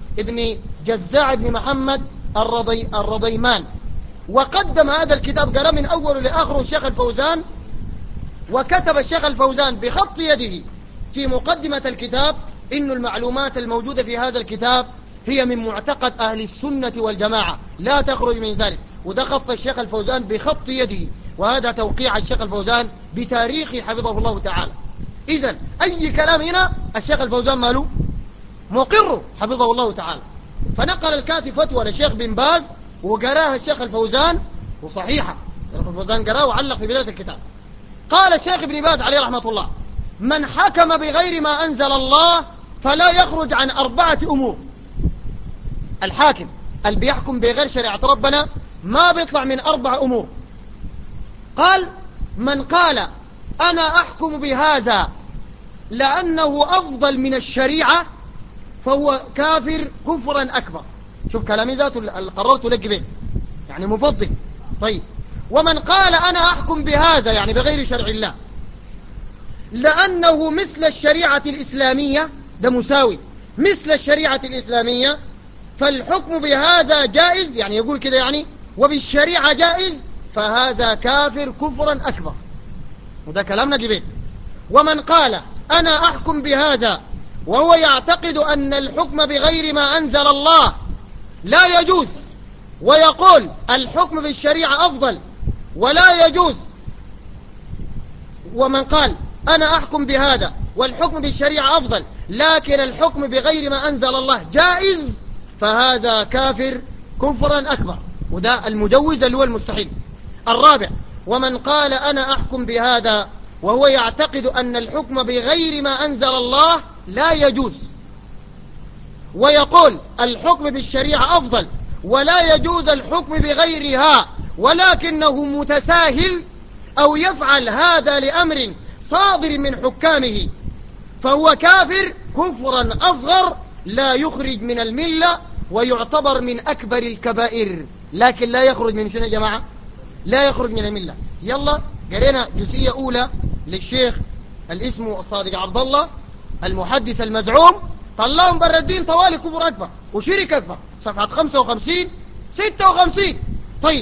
ابن جزاع بن محمد الرضي الرضيمان، وقدم هذا الكتاب قرأ من أوله لآخره الشيخ الفوزان، وكتب الشيخ الفوزان بخط يده في مقدمة الكتاب إن المعلومات الموجودة في هذا الكتاب هي من معتقد أهل السنة والجماعة لا تخرج من ذلك. وده خط الشيخ الفوزان بخط يده، وهذا توقيع الشيخ الفوزان بتاريخه حفظه الله تعالى. إذن أي كلام هنا الشيخ الفوزان ماله مقره حفظه الله تعالى. فنقل الكاتب فتوى للشيخ بن باز وقراها الشيخ الفوزان وصحيحة، الشيخ الفوزان قراه وعلق في بداية الكتاب. قال الشيخ ابن باز عليه رحمة الله: من حكم بغير ما أنزل الله فلا يخرج عن أربعة أمور. الحاكم اللي بيحكم بغير شريعة ربنا ما بيطلع من أربع أمور. قال: من قال أنا أحكم بهذا لأنه أفضل من الشريعة فهو كافر كفرا أكبر. شوف كلامي ذاته اللي قررته لك به، يعني مفضل. طيب، ومن قال أنا أحكم بهذا يعني بغير شرع الله لأنه مثل الشريعة الإسلامية، ده مساوي مثل الشريعة الإسلامية، فالحكم بهذا جائز، يعني يقول كده يعني وبالشريعة جائز، فهذا كافر كفرا أكبر. وده كلامنا جبين. ومن قال أنا أحكم بهذا وهو يعتقد أن الحكم بغير ما أنزل الله لا يجوز، ويقول الحكم بالشريعة أفضل ولا يجوز، ومن قال أنا أحكم بهذا والحكم بالشريعة أفضل لكن الحكم بغير ما أنزل الله جائز، فهذا كافر كفرا أكبر. وده المجوز اللي هو المستحيل. الرابع: ومن قال أنا أحكم بهذا وهو يعتقد أن الحكم بغير ما أنزل الله لا يجوز، ويقول الحكم بالشريعة أفضل ولا يجوز الحكم بغيرها، ولكنه متساهل أو يفعل هذا لأمر صادر من حكامه، فهو كافر كفرا أصغر لا يخرج من الملة ويعتبر من أكبر الكبائر، لكن لا يخرج من شنو يا جماعة؟ لا يخرج من الملة. يلا قرينا جزئية أولى للشيخ الاسم الصادق عبد الله المحدث المزعوم، طلعهم برا الدين طوالي كفر أكبر وشرك أكبر، صفحة خمسة وخمسين ستة وخمسين. طيب،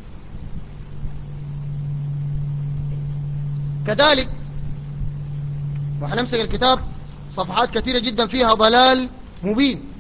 كذلك وحنمسك الكتاب صفحات كثيرة جدا فيها ضلال مبين.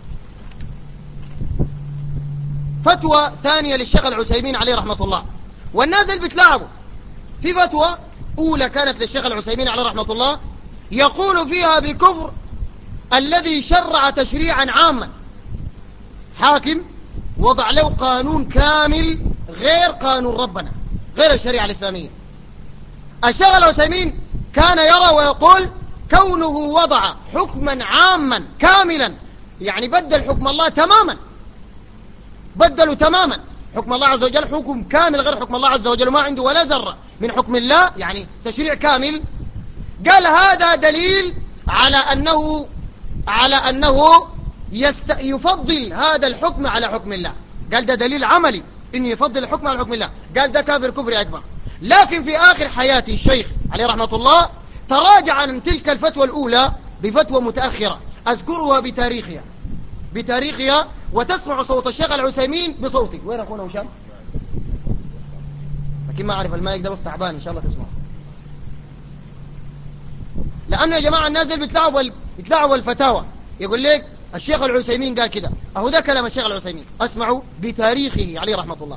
فتوى ثانية للشيخ العثيمين عليه رحمة الله، والناس اللي بتلعبوا في فتوى أولى كانت للشيخ العثيمين عليه رحمة الله يقول فيها بكفر الذي شرع تشريعا عاما، حاكم وضع له قانون كامل غير قانون ربنا، غير الشريعة الإسلامية. الشيخ العثيمين كان يرى ويقول كونه وضع حكما عاما كاملا يعني بدل حكم الله تماما، بدلوا تماما حكم الله عز وجل، حكم كامل غير حكم الله عز وجل، ما عنده ولا ذرة من حكم الله، يعني تشريع كامل. قال هذا دليل على أنه على أنه يست... يفضل هذا الحكم على حكم الله. قال ده دليل عملي إنه يفضل الحكم على حكم الله. قال ده كافر كفر أكبر. لكن في آخر حياته الشيخ عليه رحمة الله تراجع عن تلك الفتوى الأولى بفتوى متأخرة أذكرها بتاريخها بتاريخها وتسمع صوت الشيخ العثيمين بصوتي. وين أخونا وشام؟ لكن ما أعرف المايك ده بس تعبان، إن شاء الله تسمعه. لأنه يا جماعة الناس اللي بيتلعبوا بيتلعبوا الفتاوى يقول لك الشيخ العثيمين قال كده، أهو ده كلام الشيخ العثيمين، أسمعوا بتاريخه عليه رحمة الله.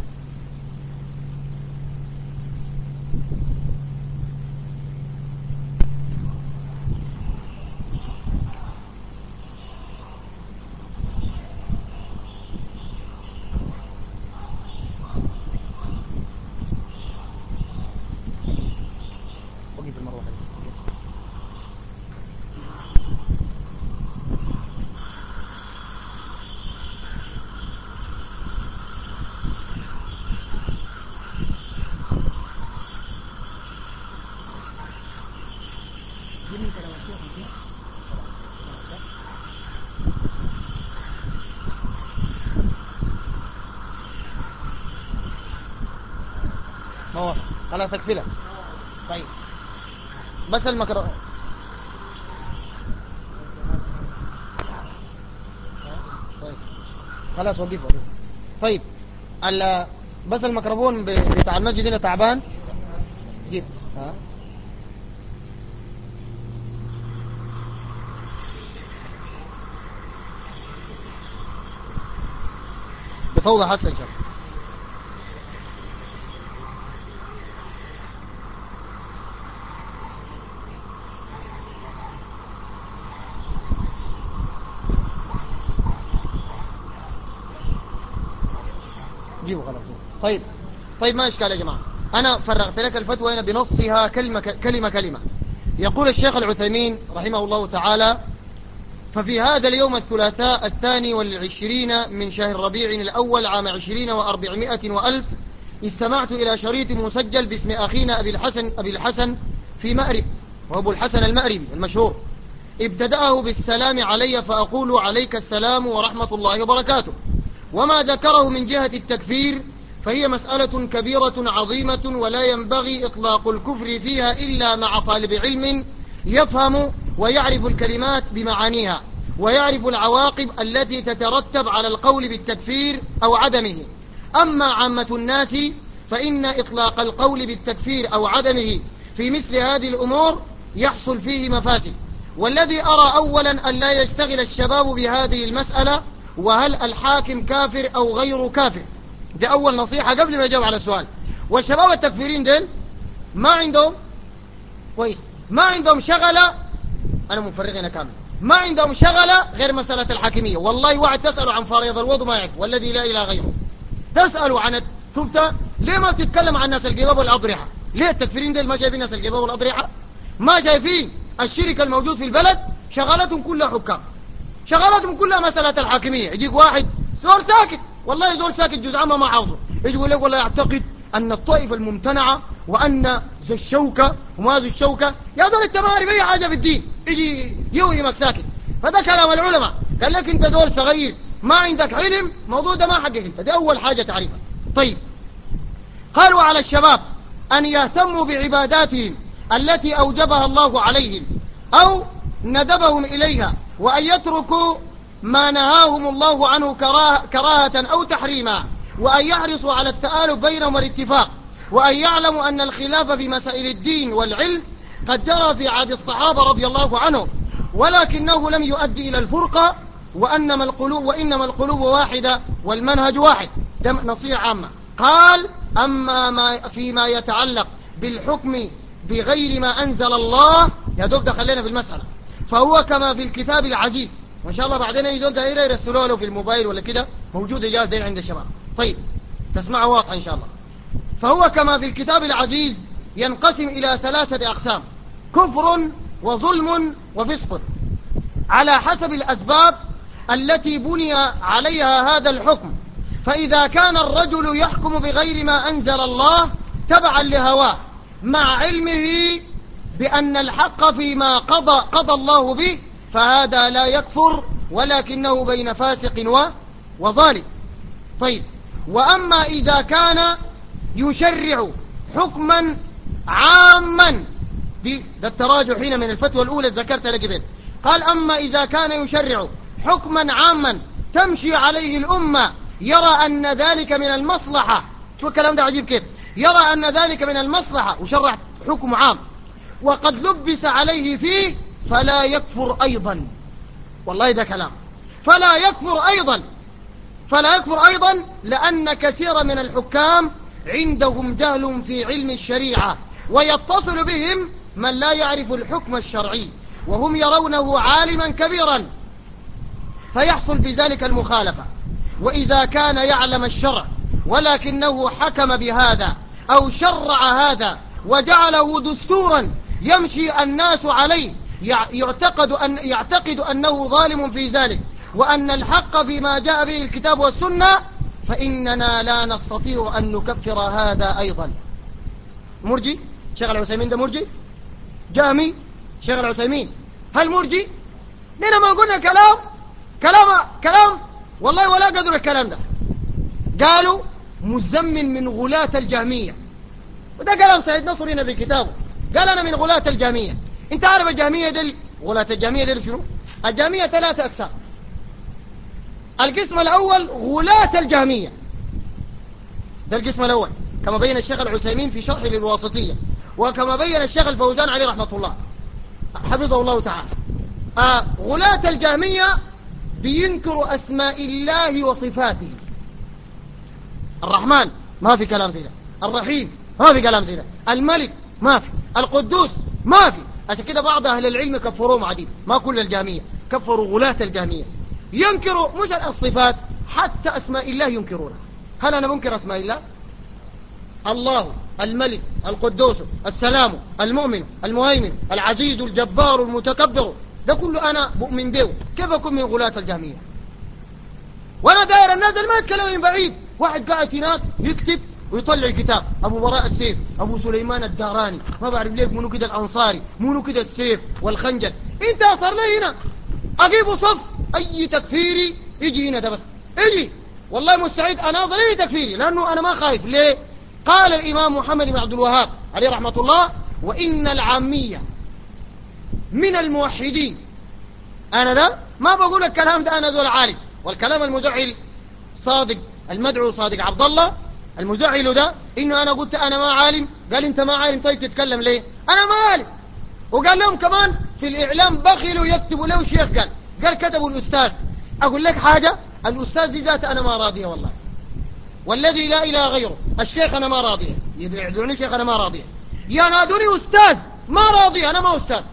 ما هو خلاص اكفلها. طيب بس المكر خلاص وقفوا. طيب بس الميكروفون بتاع المسجد هنا تعبان جيب. ها بفوضى حسن شر. جيبوا خلاص. طيب طيب ما إشكال يا جماعة، أنا فرغت لك الفتوى هنا بنصها كلمة كلمة كلمة. يقول الشيخ العثيمين رحمه الله تعالى: ففي هذا اليوم الثلاثاء الثاني والعشرين من شهر ربيع الأول عام عشرين وأربعمائة وألف استمعت إلى شريط مسجل باسم أخينا أبي الحسن أبي الحسن في مأرب، وأبو الحسن المأربي المشهور، ابتدأه بالسلام علي فأقول عليك السلام ورحمة الله وبركاته. وما ذكره من جهة التكفير فهي مسألة كبيرة عظيمة ولا ينبغي إطلاق الكفر فيها إلا مع طالب علم يفهم ويعرف الكلمات بمعانيها ويعرف العواقب التي تترتب على القول بالتكفير أو عدمه. أما عامة الناس فإن إطلاق القول بالتكفير أو عدمه في مثل هذه الأمور يحصل فيه مفاسد. والذي أرى أولا أن لا يشتغل الشباب بهذه المسألة، وهل الحاكم كافر أو غير كافر؟ دي أول نصيحة قبل ما يجاوب على السؤال. والشباب التكفيرين دول ما عندهم كويس، ما عندهم شغلة، أنا مفرغ هنا كامل، ما عندهم شغلة غير مسألة الحاكمية. والله واحد تسأله عن فريض الوضوء ما يعرف، والذي لا إله غيره. تسأله عن شفت ليه ما بتتكلم عن الناس الجباب والأضرحة؟ ليه التكفيرين دول ما شايفين الناس الجباب والأضرحة؟ ما شايفين الشركة الموجود في البلد شغلتهم كلها حكام، شغلتهم كلها مسألة الحاكمية. يجيك واحد زول ساكت، والله زول ساكت جزء عما ما حافظه، يجي يقول لك والله يعتقد أن الطائفة الممتنعة وأن ذو الشوكة وما ذو الشوكة. يا زول انت ما عارف أي حاجة في الدين، يجي يوهمك ساكت. فده كلام العلماء. قال لك انت زول صغير ما عندك علم، موضوع ده ما حقك انت، دي أول حاجة تعرفها. طيب قالوا على الشباب أن يهتموا بعباداتهم التي أوجبها الله عليهم أو ندبهم إليها، وأن يتركوا ما نهاهم الله عنه كراهة, كراهة أو تحريما، وأن يحرصوا على التآلف بينهم والاتفاق، وأن يعلموا أن الخلاف في مسائل الدين والعلم قد جرى في عهد الصحابة رضي الله عنهم، ولكنه لم يؤدي إلى الفرقة، وأنما القلوب وإنما القلوب واحدة والمنهج واحد. ده نصيحة عامة. قال: أما ما فيما يتعلق بالحكم بغير ما أنزل الله، يا دوب دخلنا في المسألة، فهو كما في الكتاب العزيز، وإن شاء الله بعدين يزول دائرة يرسلوه له في الموبايل ولا كده، موجود إجازة عند الشباب. طيب تسمعوا واضحة إن شاء الله. فهو كما في الكتاب العزيز ينقسم إلى ثلاثة أقسام: كفر وظلم وفسق، على حسب الأسباب التي بني عليها هذا الحكم. فإذا كان الرجل يحكم بغير ما أنزل الله تبعا لهواه مع علمه بأن الحق فيما قضى, قضى الله به، فهذا لا يكفر، ولكنه بين فاسق وظالم. طيب وأما إذا كان يشرع حكما عاما، دي ده التراجع هنا من الفتوى الأولى ذكرت لك بين. قال: أما إذا كان يشرع حكما عاما تمشي عليه الأمة، يرى أن ذلك من المصلحة. شو الكلام ده عجيب كيف؟ يرى أن ذلك من المصلحة وشرع حكم عام وقد لبس عليه فيه، فلا يكفر أيضا. والله ده كلام، فلا يكفر أيضا، فلا يكفر أيضا لأن كثير من الحكام عندهم جهل في علم الشريعة، ويتصل بهم من لا يعرف الحكم الشرعي وهم يرونه عالما كبيرا، فيحصل بذلك المخالفة. وإذا كان يعلم الشرع ولكنه حكم بهذا أو شرع هذا وجعله دستورا يمشي الناس عليه، يعتقد, أن يعتقد أنه ظالم في ذلك وأن الحق فيما جاء به الكتاب والسنة، فإننا لا نستطيع أن نكفر هذا أيضا. مرجي شيخ العثيمين ده مرجي، جامي شيخ العثيمين هل مرجي؟ لنا ما قلنا كلام كلام كلام والله ولا قدر الكلام ده. قالوا مزمن من غلاة الجهمية، وده كلام سيد نصر هنا في كتابه، قال أنا من غلاة الجهمية. انت عارف الجهمية دل غلاة الجهمية دل شنو؟ الجهمية ثلاثة أقسام. القسم الأول غلاة الجهمية، ده القسم الأول كما بين الشيخ العثيمين في شرحه للواسطية، وكما بين الشيخ الفوزان عليه رحمة الله حفظه الله تعالى. آه غلاة الجهمية بينكروا أسماء الله وصفاته. الرحمن ما في كلام زي ده، الرحيم ما في كلام زي ده، الملك ما في، القدوس ما في. عشان كده بعض أهل العلم كفروهم عديد، ما كل الجهمية، كفروا غلاة الجهمية. ينكروا مش الصفات، حتى أسماء الله ينكرونها. هل أنا منكر أسماء الله؟ الله، الملك، القدوس، السلام، المؤمن، المهيمن، العزيز، الجبار، المتكبر، ده كله أنا مؤمن به. كيف أكون من غلاة الجهمية؟ وأنا داير الناس اللي ما يتكلم من بعيد. واحد قاعد هناك يكتب ويطلع كتاب أبو براء السيف، أبو سليمان الداراني، ما بعرف ليك منو كده الأنصاري، منو كده السيف والخنجر. أنت أصر لي هنا أجيب صف أي تكفيري يجي هنا ده بس يجي، والله مستعد أناظر أي تكفيري، لأنه أنا ما خايف. ليه؟ قال الإمام محمد بن عبد الوهاب عليه رحمة الله: وإن العامية من الموحدين. أنا ده ما بقول الكلام ده، أنا ذو العالم. والكلام المزعل صادق المدعو صادق عبد الله المزعل ده إنه أنا قلت أنا ما عالم. قال أنت ما عالم، طيب تتكلم ليه؟ أنا ما عالم. وقال لهم كمان في الإعلام بخلوا يكتبوا له شيخ، قال قال كتبوا الأستاذ. أقول لك حاجة، الأستاذ دي ذات أنا ما راضية والله، والذي لا إله غيره. الشيخ أنا ما راضية، يدعوني شيخ أنا ما راضية، ينادوني أستاذ ما راضية، أنا ما أستاذ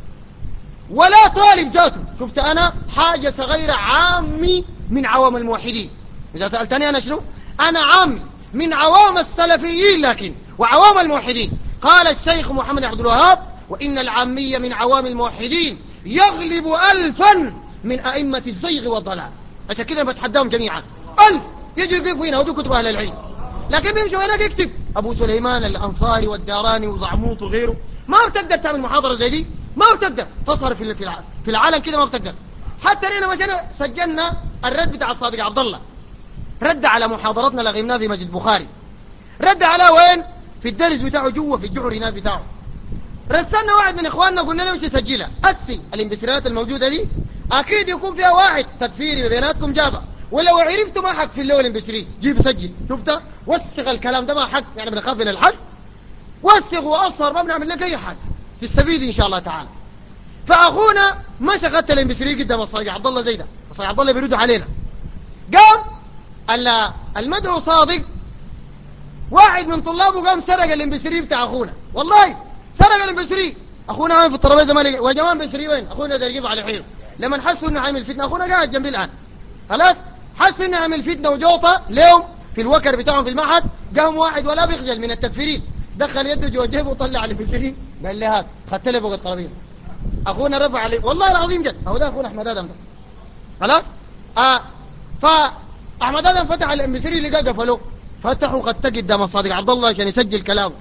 ولا طالب جاته. شفت أنا حاجة صغيرة، عامي من عوام الموحدين. إذا سألتني أنا شنو؟ أنا عامي من عوام السلفيين لكن وعوام الموحدين. قال الشيخ محمد عبد الوهاب: وإن العامية من عوام الموحدين يغلب ألفا من أئمة الزيغ والضلال. عشان كده بتحداهم جميعا، ألف يجي يقفوا هنا ودول كتب أهل العلم، لكن بيمشوا هناك يكتب أبو سليمان الأنصاري والداراني وزعموط وغيره. ما بتقدر تعمل محاضرة زي دي، ما بتقدر تظهر في في العالم كده، ما بتقدر. حتى لنا مشينا سجلنا الرد بتاع الصادق عبد الله، رد على محاضرتنا اللي غيمناها في مسجد بخاري، رد على وين؟ في الدرس بتاعه جوا في الجحر هناك بتاعه. رسلنا واحد من اخواننا قلنا له مش سجلها، اسي الامبسريات الموجوده دي اكيد يكون فيها واحد تكفيري بيناتكم جابه، ولو عرفتوا ما حق في اللون الامبسري جيب سجل. شفتها؟ وسغ الكلام ده ما حق، يعني بنخاف من الحق. وسغ واصهر، ما بنعمل لك اي حاجه، تستفيد ان شاء الله تعالى. فاخونا ما شغلت الامبسري قدام الصادق عبد الله زي ده، الصادق عبد الله بيرد علينا. قام المدعو صادق واحد من طلابه قام سرق الامبسري بتاع اخونا، والله سرق الامبسري. اخونا عامل في الترابيزه مالي يا جماعه الامبسري وين؟ اخونا ده يجيب على حيله. لما حسوا انه عامل فتنه، اخونا قاعد جنبي الان خلاص، حس انه عامل فتنه وجوطه لهم في الوكر بتاعهم في المعهد. قام واحد ولا بيخجل من التكفيرين دخل يده جوا جيبه وطلع الامبسري، قال لي هات، خدت له فوق الترابيزه. اخونا رفع عليه، والله العظيم جد، هو ده اخونا احمد ادم ده خلاص. اه فاحمد ادم فتح الامبسري اللي قفله، فتحوا قد قدام الصادق عبد الله عشان يسجل كلامه،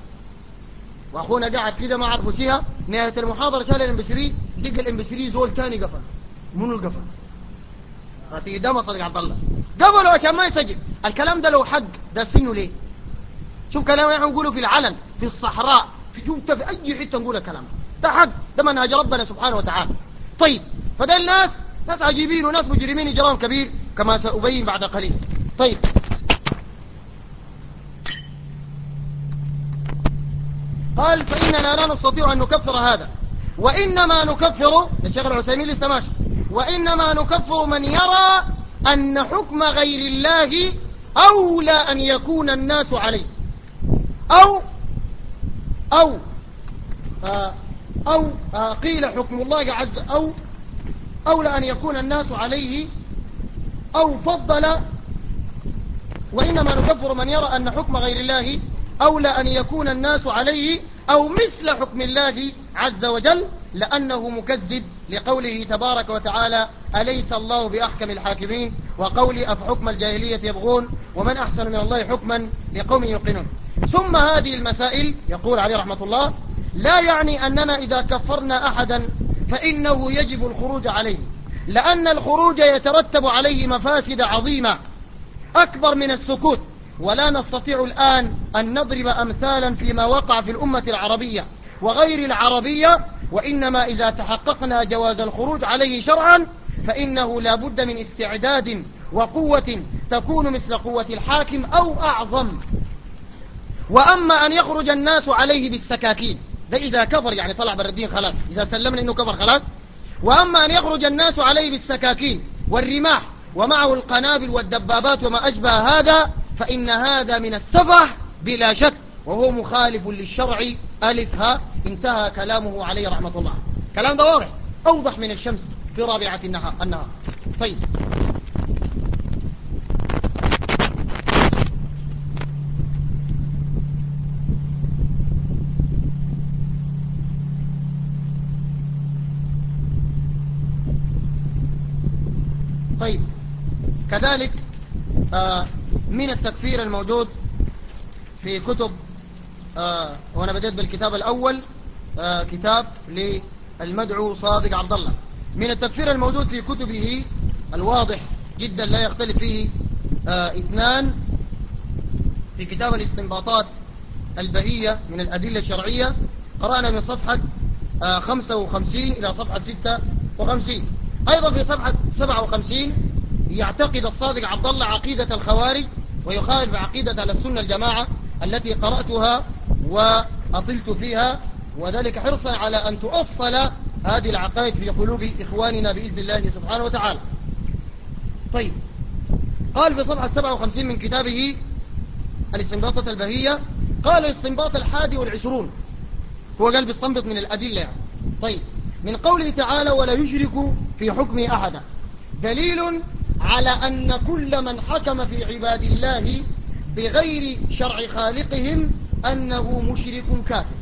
واخونا قاعد كده ما عرفوا شيها. نهايه المحاضره شال الامبسري، دق الامبسري زول ثاني قفل. منو القفل؟ راتي قدام الصادق عبد الله قفله عشان ما يسجل الكلام ده. لو حق ده سنه ليه؟ شوف كلام احنا نقوله في العلن في الصحراء في جوبته في اي حته نقول الكلام ده حق، ده منهج ربنا سبحانه وتعالى. طيب فده الناس ناس عجيبين وناس مجرمين اجرام كبير كما سأبين بعد قليل. طيب قال: فإننا لا نستطيع أن نكفر هذا، وإنما نكفر الشيخ العثيمين لسه ماشي، وإنما نكفر من يرى أن حكم غير الله أولى أن يكون الناس عليه، أو أو آه أو آه قيل حكم الله عز أو أولى أن يكون الناس عليه، أو فضل. وإنما نكفر من يرى أن حكم غير الله أولى أن يكون الناس عليه، أو مثل حكم الله عز وجل، لأنه مكذب لقوله تبارك وتعالى: أليس الله بأحكم الحاكمين، وقول أفحكم الجاهلية يبغون ومن أحسن من الله حكما لقوم يوقنون. ثم هذه المسائل يقول عليه رحمة الله لا يعني أننا إذا كفرنا أحدا فإنه يجب الخروج عليه، لأن الخروج يترتب عليه مفاسد عظيمة أكبر من السكوت، ولا نستطيع الآن أن نضرب أمثالا فيما وقع في الأمة العربية وغير العربية، وإنما إذا تحققنا جواز الخروج عليه شرعا فإنه لا بد من استعداد وقوة تكون مثل قوة الحاكم أو أعظم. وأما أن يخرج الناس عليه بالسكاكين، ده إذا كفر يعني طلع بر الدين خلاص، إذا سلمنا إنه كفر خلاص. وأما أن يخرج الناس عليه بالسكاكين والرماح ومعه القنابل والدبابات وما أشبه هذا، فإن هذا من السفه بلا شك، وهو مخالف للشرع. ألف ها. انتهى كلامه عليه رحمة الله. كلام ده واضح أوضح من الشمس في رابعة النهار. النهار. طيب، طيب كذلك آه من التكفير الموجود في كتب، آه وأنا بدأت بالكتاب الأول، آه كتاب للمدعو صادق عبد الله. من التكفير الموجود في كتبه الواضح جدا لا يختلف فيه آه اثنان، في كتاب الاستنباطات البهية من الأدلة الشرعية، قرأنا من صفحة آه خمسة وخمسين إلى صفحة ستة وخمسين. أيضا في صفحة سبعة وخمسين يعتقد الصادق عبد الله عقيدة الخوارج ويخالف عقيدة أهل السنة الجماعة التي قرأتها وأطلت فيها، وذلك حرصا على أن تؤصل هذه العقائد في قلوب إخواننا بإذن الله سبحانه وتعالى. طيب، قال في صفحة سبعة وخمسين من كتابه الاستنباطات البهية، قال الاستنباط الحادي والعشرون، هو قال بيستنبط من الأدلة يعني. طيب، من قوله تعالى ولا يشرك في حكمه أحدا، دليل على أن كل من حكم في عباد الله بغير شرع خالقهم أنه مشرك كافر،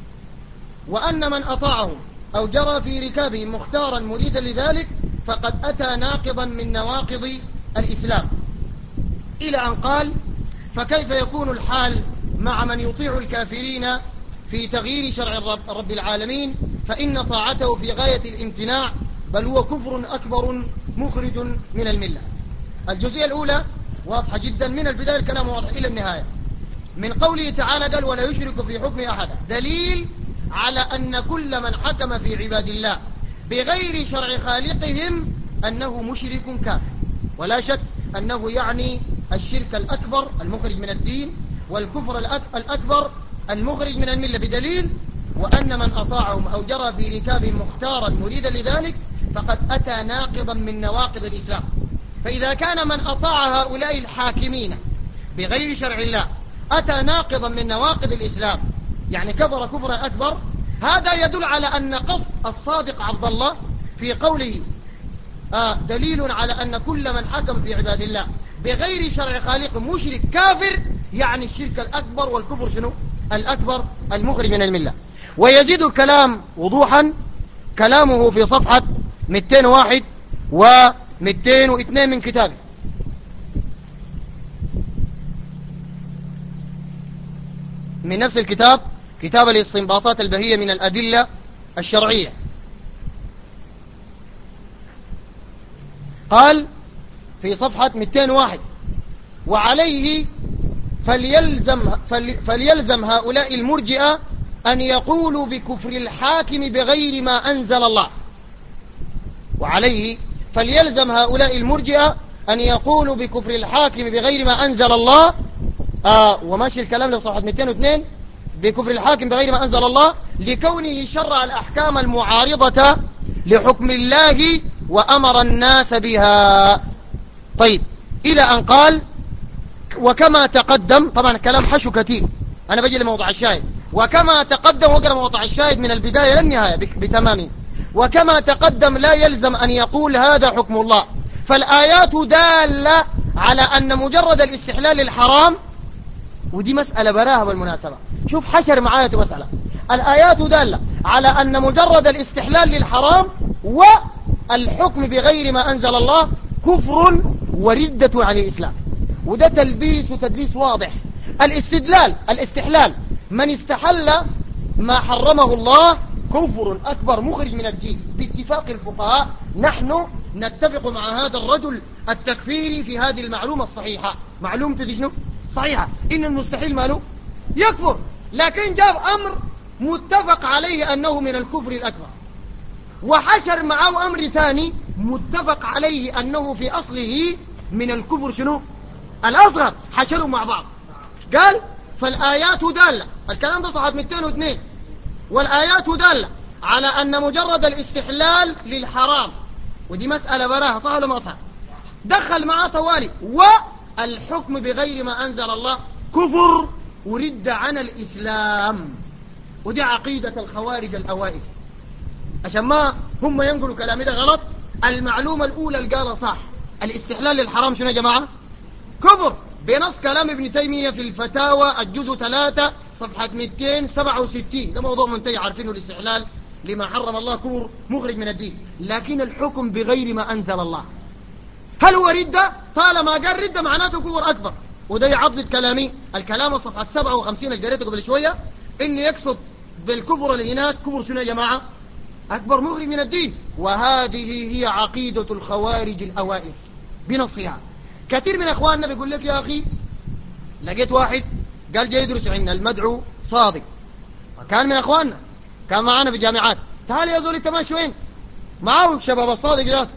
وأن من أطاعهم أو جرى في ركابهم مختارا مريدا لذلك فقد أتى ناقضا من نواقض الإسلام، إلى أن قال فكيف يكون الحال مع من يطيع الكافرين في تغيير شرع الرب, رب العالمين، فإن طاعته في غاية الامتناع، بل هو كفر أكبر مخرج من الملة. الجزئية الأولى واضحة جدا من البداية، الكلام واضح إلى النهاية. من قوله تعالى قال ولا يشرك في حكم أحدا، دليل على أن كل من حكم في عباد الله بغير شرع خالقهم أنه مشرك كافر، ولا شك أنه يعني الشرك الأكبر المخرج من الدين، والكفر الأكبر المخرج من الملة، بدليل وأن من أطاعهم أو جرى في ركابهم مختارا مريدا لذلك فقد أتى ناقضا من نواقض الإسلام. فإذا كان من أطاع هؤلاء الحاكمين بغير شرع الله أتى ناقضا من نواقض الإسلام، يعني كفر كفرا أكبر، هذا يدل على أن قصد الصادق عبد الله في قوله آه دليل على أن كل من حكم في عباد الله بغير شرع خالق مشرك كافر، يعني الشرك الأكبر والكفر شنو الأكبر المخرج من الملة. ويزيد الكلام وضوحا كلامه في صفحة مئتين وواحد و مئتين واثنين من كتابه، من نفس الكتاب، كتاب الاستنباطات البهية من الأدلة الشرعية. قال في صفحة مئتين وواحد وعليه فليلزم, فليلزم هؤلاء المرجئة أن يقولوا بكفر الحاكم بغير ما أنزل الله. وعليه فليلزم هؤلاء المرجئة أن يقولوا بكفر الحاكم بغير ما أنزل الله. آه وماشي الكلام لو صفحة مئتين واثنين، بكفر الحاكم بغير ما أنزل الله لكونه شرع الأحكام المعارضة لحكم الله وأمر الناس بها. طيب، إلى أن قال وكما تقدم، طبعا الكلام حشو كثير، أنا بجي لموضع الشاهد. وكما تقدم، وقرأ موضع الشاهد من البداية للنهاية بتمامه. وكما تقدم لا يلزم أن يقول هذا حكم الله، فالآيات دالة على أن مجرد الاستحلال الحرام، ودي مسألة براها بالمناسبة، شوف حشر معايا مسألة، الآيات دالة على أن مجرد الاستحلال للحرام والحكم بغير ما أنزل الله كفر وردة عن الإسلام. وده تلبيس وتدليس واضح. الاستدلال الاستحلال من استحل ما حرمه الله كفر أكبر مخرج من الدين باتفاق الفقهاء. نحن نتفق مع هذا الرجل التكفيري في هذه المعلومة الصحيحة، معلومة دي شنو صحيحة، إن المستحيل ماله يكفر، لكن جاب أمر متفق عليه أنه من الكفر الأكبر، وحشر معه أمر ثاني متفق عليه أنه في أصله من الكفر شنو؟ الأصغر، حشروا مع بعض. قال فالآيات دالة، الكلام ده صحة مئتين واثنين، والآيات دالة على أن مجرد الاستحلال للحرام، ودي مسألة براها صح ولا ما صح؟ دخل معاه طوالي، والحكم بغير ما أنزل الله كفر ورد عن الإسلام، ودي عقيدة الخوارج الأوائل. عشان ما هم ينقلوا كلامي ده غلط، المعلومة الأولى اللي قالها صح، الاستحلال للحرام شنو يا جماعة؟ كفر، بنص كلام ابن تيمية في الفتاوى الجزء ثلاثة صفحة مئتين وسبعة وستين. ده موضوع منتهي، عارفينه الاستحلال لما حرم الله كفر مخرج من الدين. لكن الحكم بغير ما أنزل الله، هل هو ردة؟ طالما قال ردة معناته كفر أكبر، وده يعضد كلامي. الكلام الصفحة السبعة وخمسين اللي قريته قبل شوية، إن يقصد بالكفر اللي هناك كفر شنو يا جماعة؟ أكبر مخرج من الدين. وهذه هي عقيدة الخوارج الأوائل بنصها. كثير من أخواننا بيقول لك يا أخي لقيت واحد قال جاي يدرس عندنا المدعو صادق، كان من أخواننا، كان معانا في جامعات، تعال يا زول انت ماشي وين؟ معاه شباب الصادق ذاته.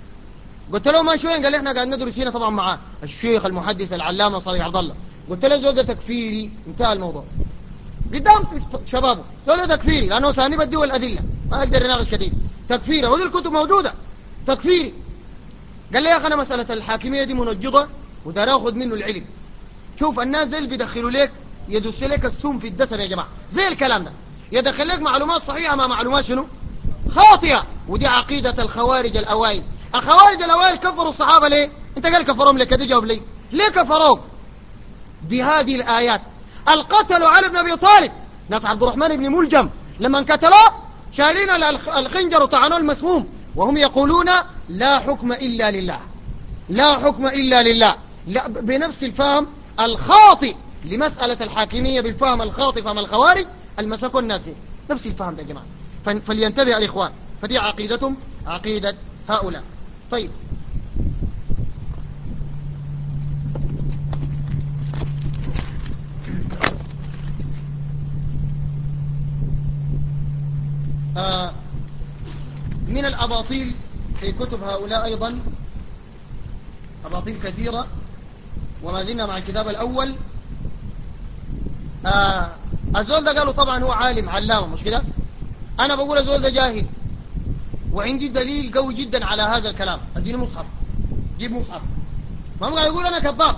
قلت له ماشي وين؟ قال لي احنا قاعد ندرس هنا طبعا معاه الشيخ المحدث العلامة صادق عبد الله. قلت له زول ده تكفيري، انتهى الموضوع قدام شبابه، زول ده تكفيري لأنه ثاني بدي والأدلة ما أقدر يناقش كثير، تكفيري وهذه الكتب موجودة تكفيري. قال لي يا أخي أنا مسألة الحاكمية دي منجضة ودار أخذ منه العلم. شوف الناس زي اللي بيدخلوا لك يدس لك السم في الدسم يا جماعة، زي الكلام ده يدخل لك معلومات صحيحة مع معلومات شنو؟ خاطئة. ودي عقيدة الخوارج الأوائل. الخوارج الأوائل كفروا الصحابة ليه؟ انت قال كفرهم لك، دي جاوب لي ليه كفروه؟ بهذه الآيات. القتل على ابن أبي طالب، ناس عبد الرحمن بن ملجم لما انقتلوه شالين الخنجر وطعنوه المسموم، وهم يقولون لا حكم إلا لله، لا حكم إلا لله، لا بنفس الفهم الخاطئ لمسألة الحاكمية، بالفهم الخاطئ فهم الخوارج المسكوا الناس، نفس الفهم ده يا جماعة. فلينتبه الإخوان، فدي عقيدتهم عقيدة هؤلاء. طيب آه من الأباطيل في كتب هؤلاء أيضا أباطيل كثيرة، وما زلنا مع الكتاب الأول. آه الزول ده قالوا طبعا هو عالم علامة مش كده؟ أنا بقول الزول ده جاهل، وعندي دليل قوي جدا على هذا الكلام. اديني مصحف، جيب مصحف. ما هو يقول أنا كذاب.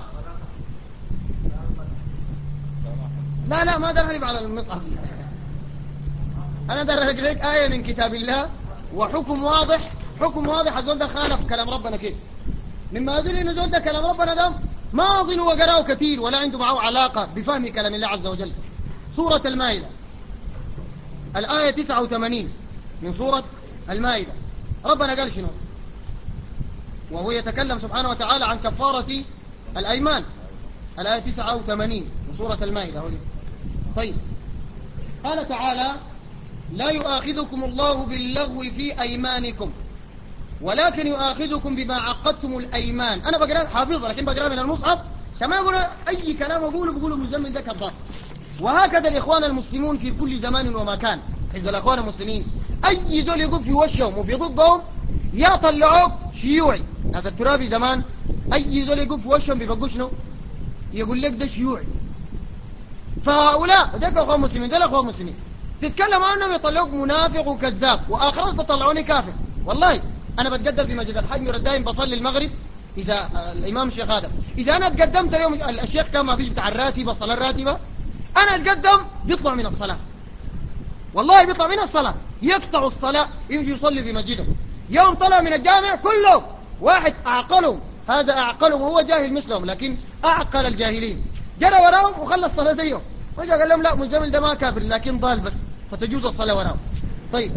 لا لا ما درهني على المصحف، أنا درهك لك آية من كتاب الله وحكم واضح، حكم واضح. الزول ده خالف كلام ربنا كيف؟ مما يدل ان الزول ده كلام ربنا ده ما أظن وقراه كثير ولا عنده معه علاقة بفهم كلام الله عز وجل. سورة المائدة الآية تسعة وثمانين من سورة المائدة، ربنا قال شنو وهو يتكلم سبحانه وتعالى عن كفارة الأيمان؟ الآية تسعة وثمانين من سورة المائدة. طيب قال تعالى لا يؤاخذكم الله باللغو في أيمانكم ولكن يؤاخذكم بما عقدتم الأيمان. أنا بقرأ حافظة لكن بقرأ من المصحف عشان ما يقول أي كلام أقوله بقوله مزمن ده كذاب. وهكذا الإخوان المسلمون في كل زمان ومكان، حزب الإخوان المسلمين أي زول يقف في وشهم وفي ضدهم يا طلعوك شيوعي. ناس الترابي زمان أي زول يقف في وشهم بيبقوا شنو؟ يقول لك ده شيوعي. فهؤلاء ده الإخوان المسلمين، ده الإخوان المسلمين تتكلم عنهم يطلعوك منافق وكذاب، وآخرت تطلعوني كافر. والله أنا بتقدم في مسجد الحج نور الدائم بصلي المغرب إذا الإمام الشيخ هذا، إذا أنا تقدمت يوم الشيخ كان ما فيش بتاع الراتبة صلاة الراتبة، أنا أتقدم بيطلع من الصلاة، والله بيطلع من الصلاة يقطع الصلاة يجي يصلي في مسجده. يوم طلع من الجامع كله واحد أعقلهم، هذا أعقلهم وهو جاهل مثلهم لكن أعقل الجاهلين، جرى وراهم وخلص الصلاة زيهم، وجاء قال لهم لا مزمل ده ما كافر لكن ضال بس فتجوز الصلاة وراهم. طيب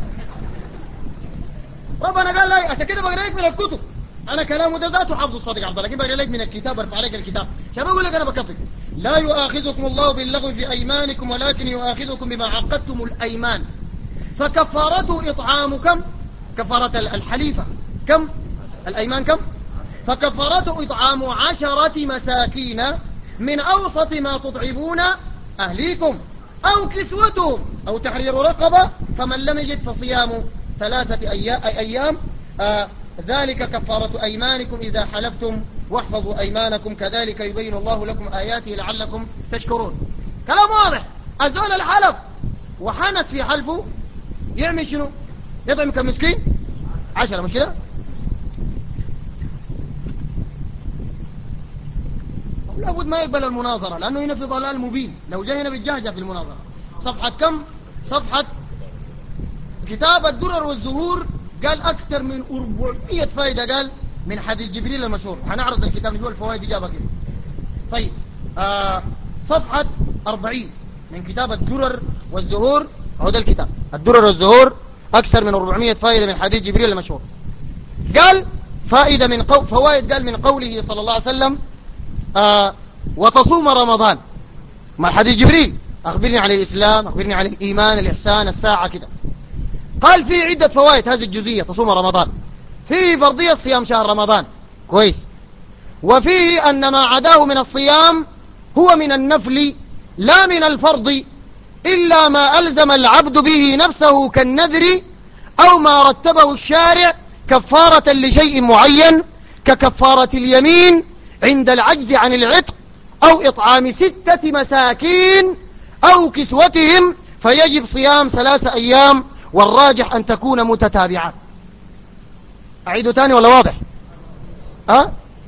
ربنا قال لي عشان كده بقرا لك من الكتب، انا كلامه ده ذاته حافظ الصادق عبد الله لكن بقرا لك من الكتاب، برفع عليك الكتاب عشان اقول لك انا بكفر. لا يؤاخذكم الله باللغو في ايمانكم ولكن يؤاخذكم بما عقدتم الايمان فكفارته اطعام كم؟ كفاره الحليفه كم؟ الايمان كم؟ فكفارته اطعام عشرة مساكين من اوسط ما تطعمون اهليكم او كسوتهم او تحرير رقبه فمن لم يجد فصيام ثلاثة أيام آه ذلك كفارة أيمانكم إذا حلفتم واحفظوا أيمانكم كذلك يبين الله لكم آياته لعلكم تشكرون. كلام واضح. أزول الحلف وحنس في حلفه يعمل شنو؟ يطعم كمسكين عشرة، مش كده؟ لابد ما يقبل المناظرة لأنه هنا في ضلال مبين. لو جاء هنا بالجهجة في المناظرة. صفحة كم؟ صفحة كتاب الدرر والزهور. قال أكثر من أربعمية فائدة قال من حديث جبريل المشهور. هنعرض الكتاب نشوف الفوائد جابها كده. طيب آه صفحة أربعين من كتاب الدرر والزهور. هو ده الكتاب الدرر والزهور. أكثر من أربعمية فائدة من حديث جبريل المشهور. قال فائدة من قو... فوائد قال من قوله صلى الله عليه وسلم آه وتصوم رمضان مع حديث جبريل أخبرني عن الإسلام، أخبرني عن الإيمان، الإحسان، الساعة كده. قال في عدة فوائد هذه الجزئية تصوم رمضان. فيه فرضية صيام شهر رمضان كويس، وفيه أن ما عداه من الصيام هو من النفل لا من الفرض إلا ما ألزم العبد به نفسه كالنذر أو ما رتبه الشارع كفارة لشيء معين ككفارة اليمين عند العجز عن العتق أو إطعام ستة مساكين أو كسوتهم فيجب صيام ثلاثة أيام والراجح أن تكون متتابعات. أعيده تاني ولا واضح؟ أه؟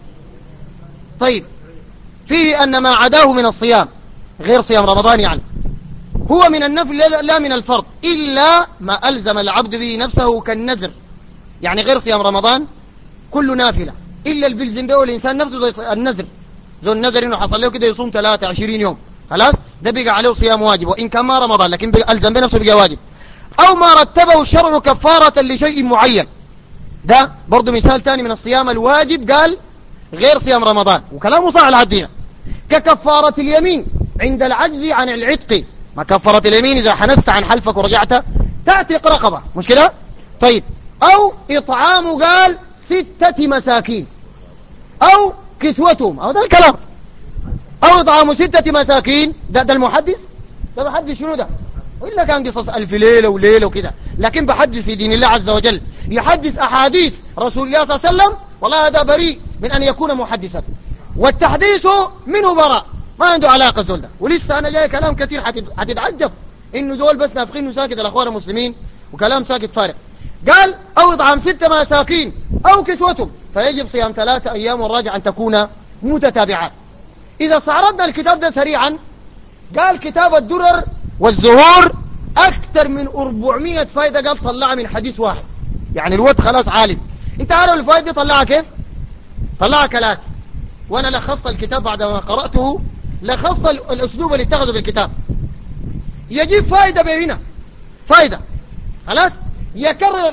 طيب فيه أن ما عداه من الصيام غير صيام رمضان يعني هو من النفل لا من الفرض إلا ما ألزم العبد به نفسه كالنذر، يعني غير صيام رمضان كله نافلة إلا اللي بيلزم به الإنسان نفسه زي النذر. زي النذر إنه حصل له كده يصوم ثلاثة عشرين يوم خلاص ده بيقى عليه صيام واجب وإن كان ما رمضان لكن ألزم به نفسه بيقى واجب. أو ما رتبه الشرع كفارة لشيء معين ده برضو مثال تاني من الصيام الواجب قال غير صيام رمضان وكلامه صح لحد هنا. ككفارة اليمين عند العجز عن العتق. ما كفارة اليمين إذا حنست عن حلفك ورجعت تعتق رقبة مش كده؟ طيب أو إطعام قال ستة مساكين أو كسوتهم أو ده الكلام. أو إطعام ستة مساكين ده, ده المحدث ده بحدث شنو ده؟ وإلا كان قصص ألف ليلة وليلة وكده لكن بحدث في دين الله عز وجل يحدث أحاديث رسول الله صلى الله عليه وسلم. والله هذا بريء من أن يكون محدثا والتحديث منه براء ما عنده علاقة زول ده. ولسه أنا جاي كلام كثير حتتعجب إنه زول بس نافقين وساكت الأخوان المسلمين وكلام ساكت فارغ. قال أو إطعام ستة مساكين أو كسوتهم فيجب صيام ثلاثة أيام والراجع أن تكون متتابعات. إذا استعرضنا الكتاب ده سريعا قال كتاب الدرر والزهور أكثر من أربعمية فايدة قال طلعها من حديث واحد. يعني الوقت خلاص عالم. انت عارف الفايدة دي طلعها كيف؟ طلعها كالاتي وانا لخصت الكتاب بعد ما قرأته لخصت الاسلوب اللي اتخذه في الكتاب. يجيب فايدة بهنا فايدة خلاص يكرر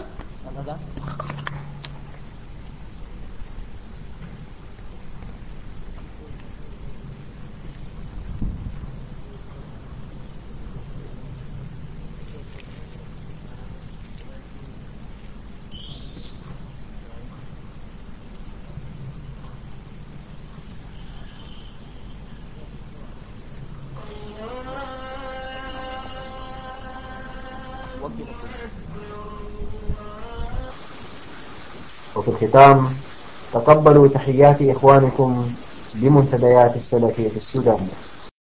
وفي الختام تقبلوا تحيات إخوانكم بمنتديات السلفية السودانية.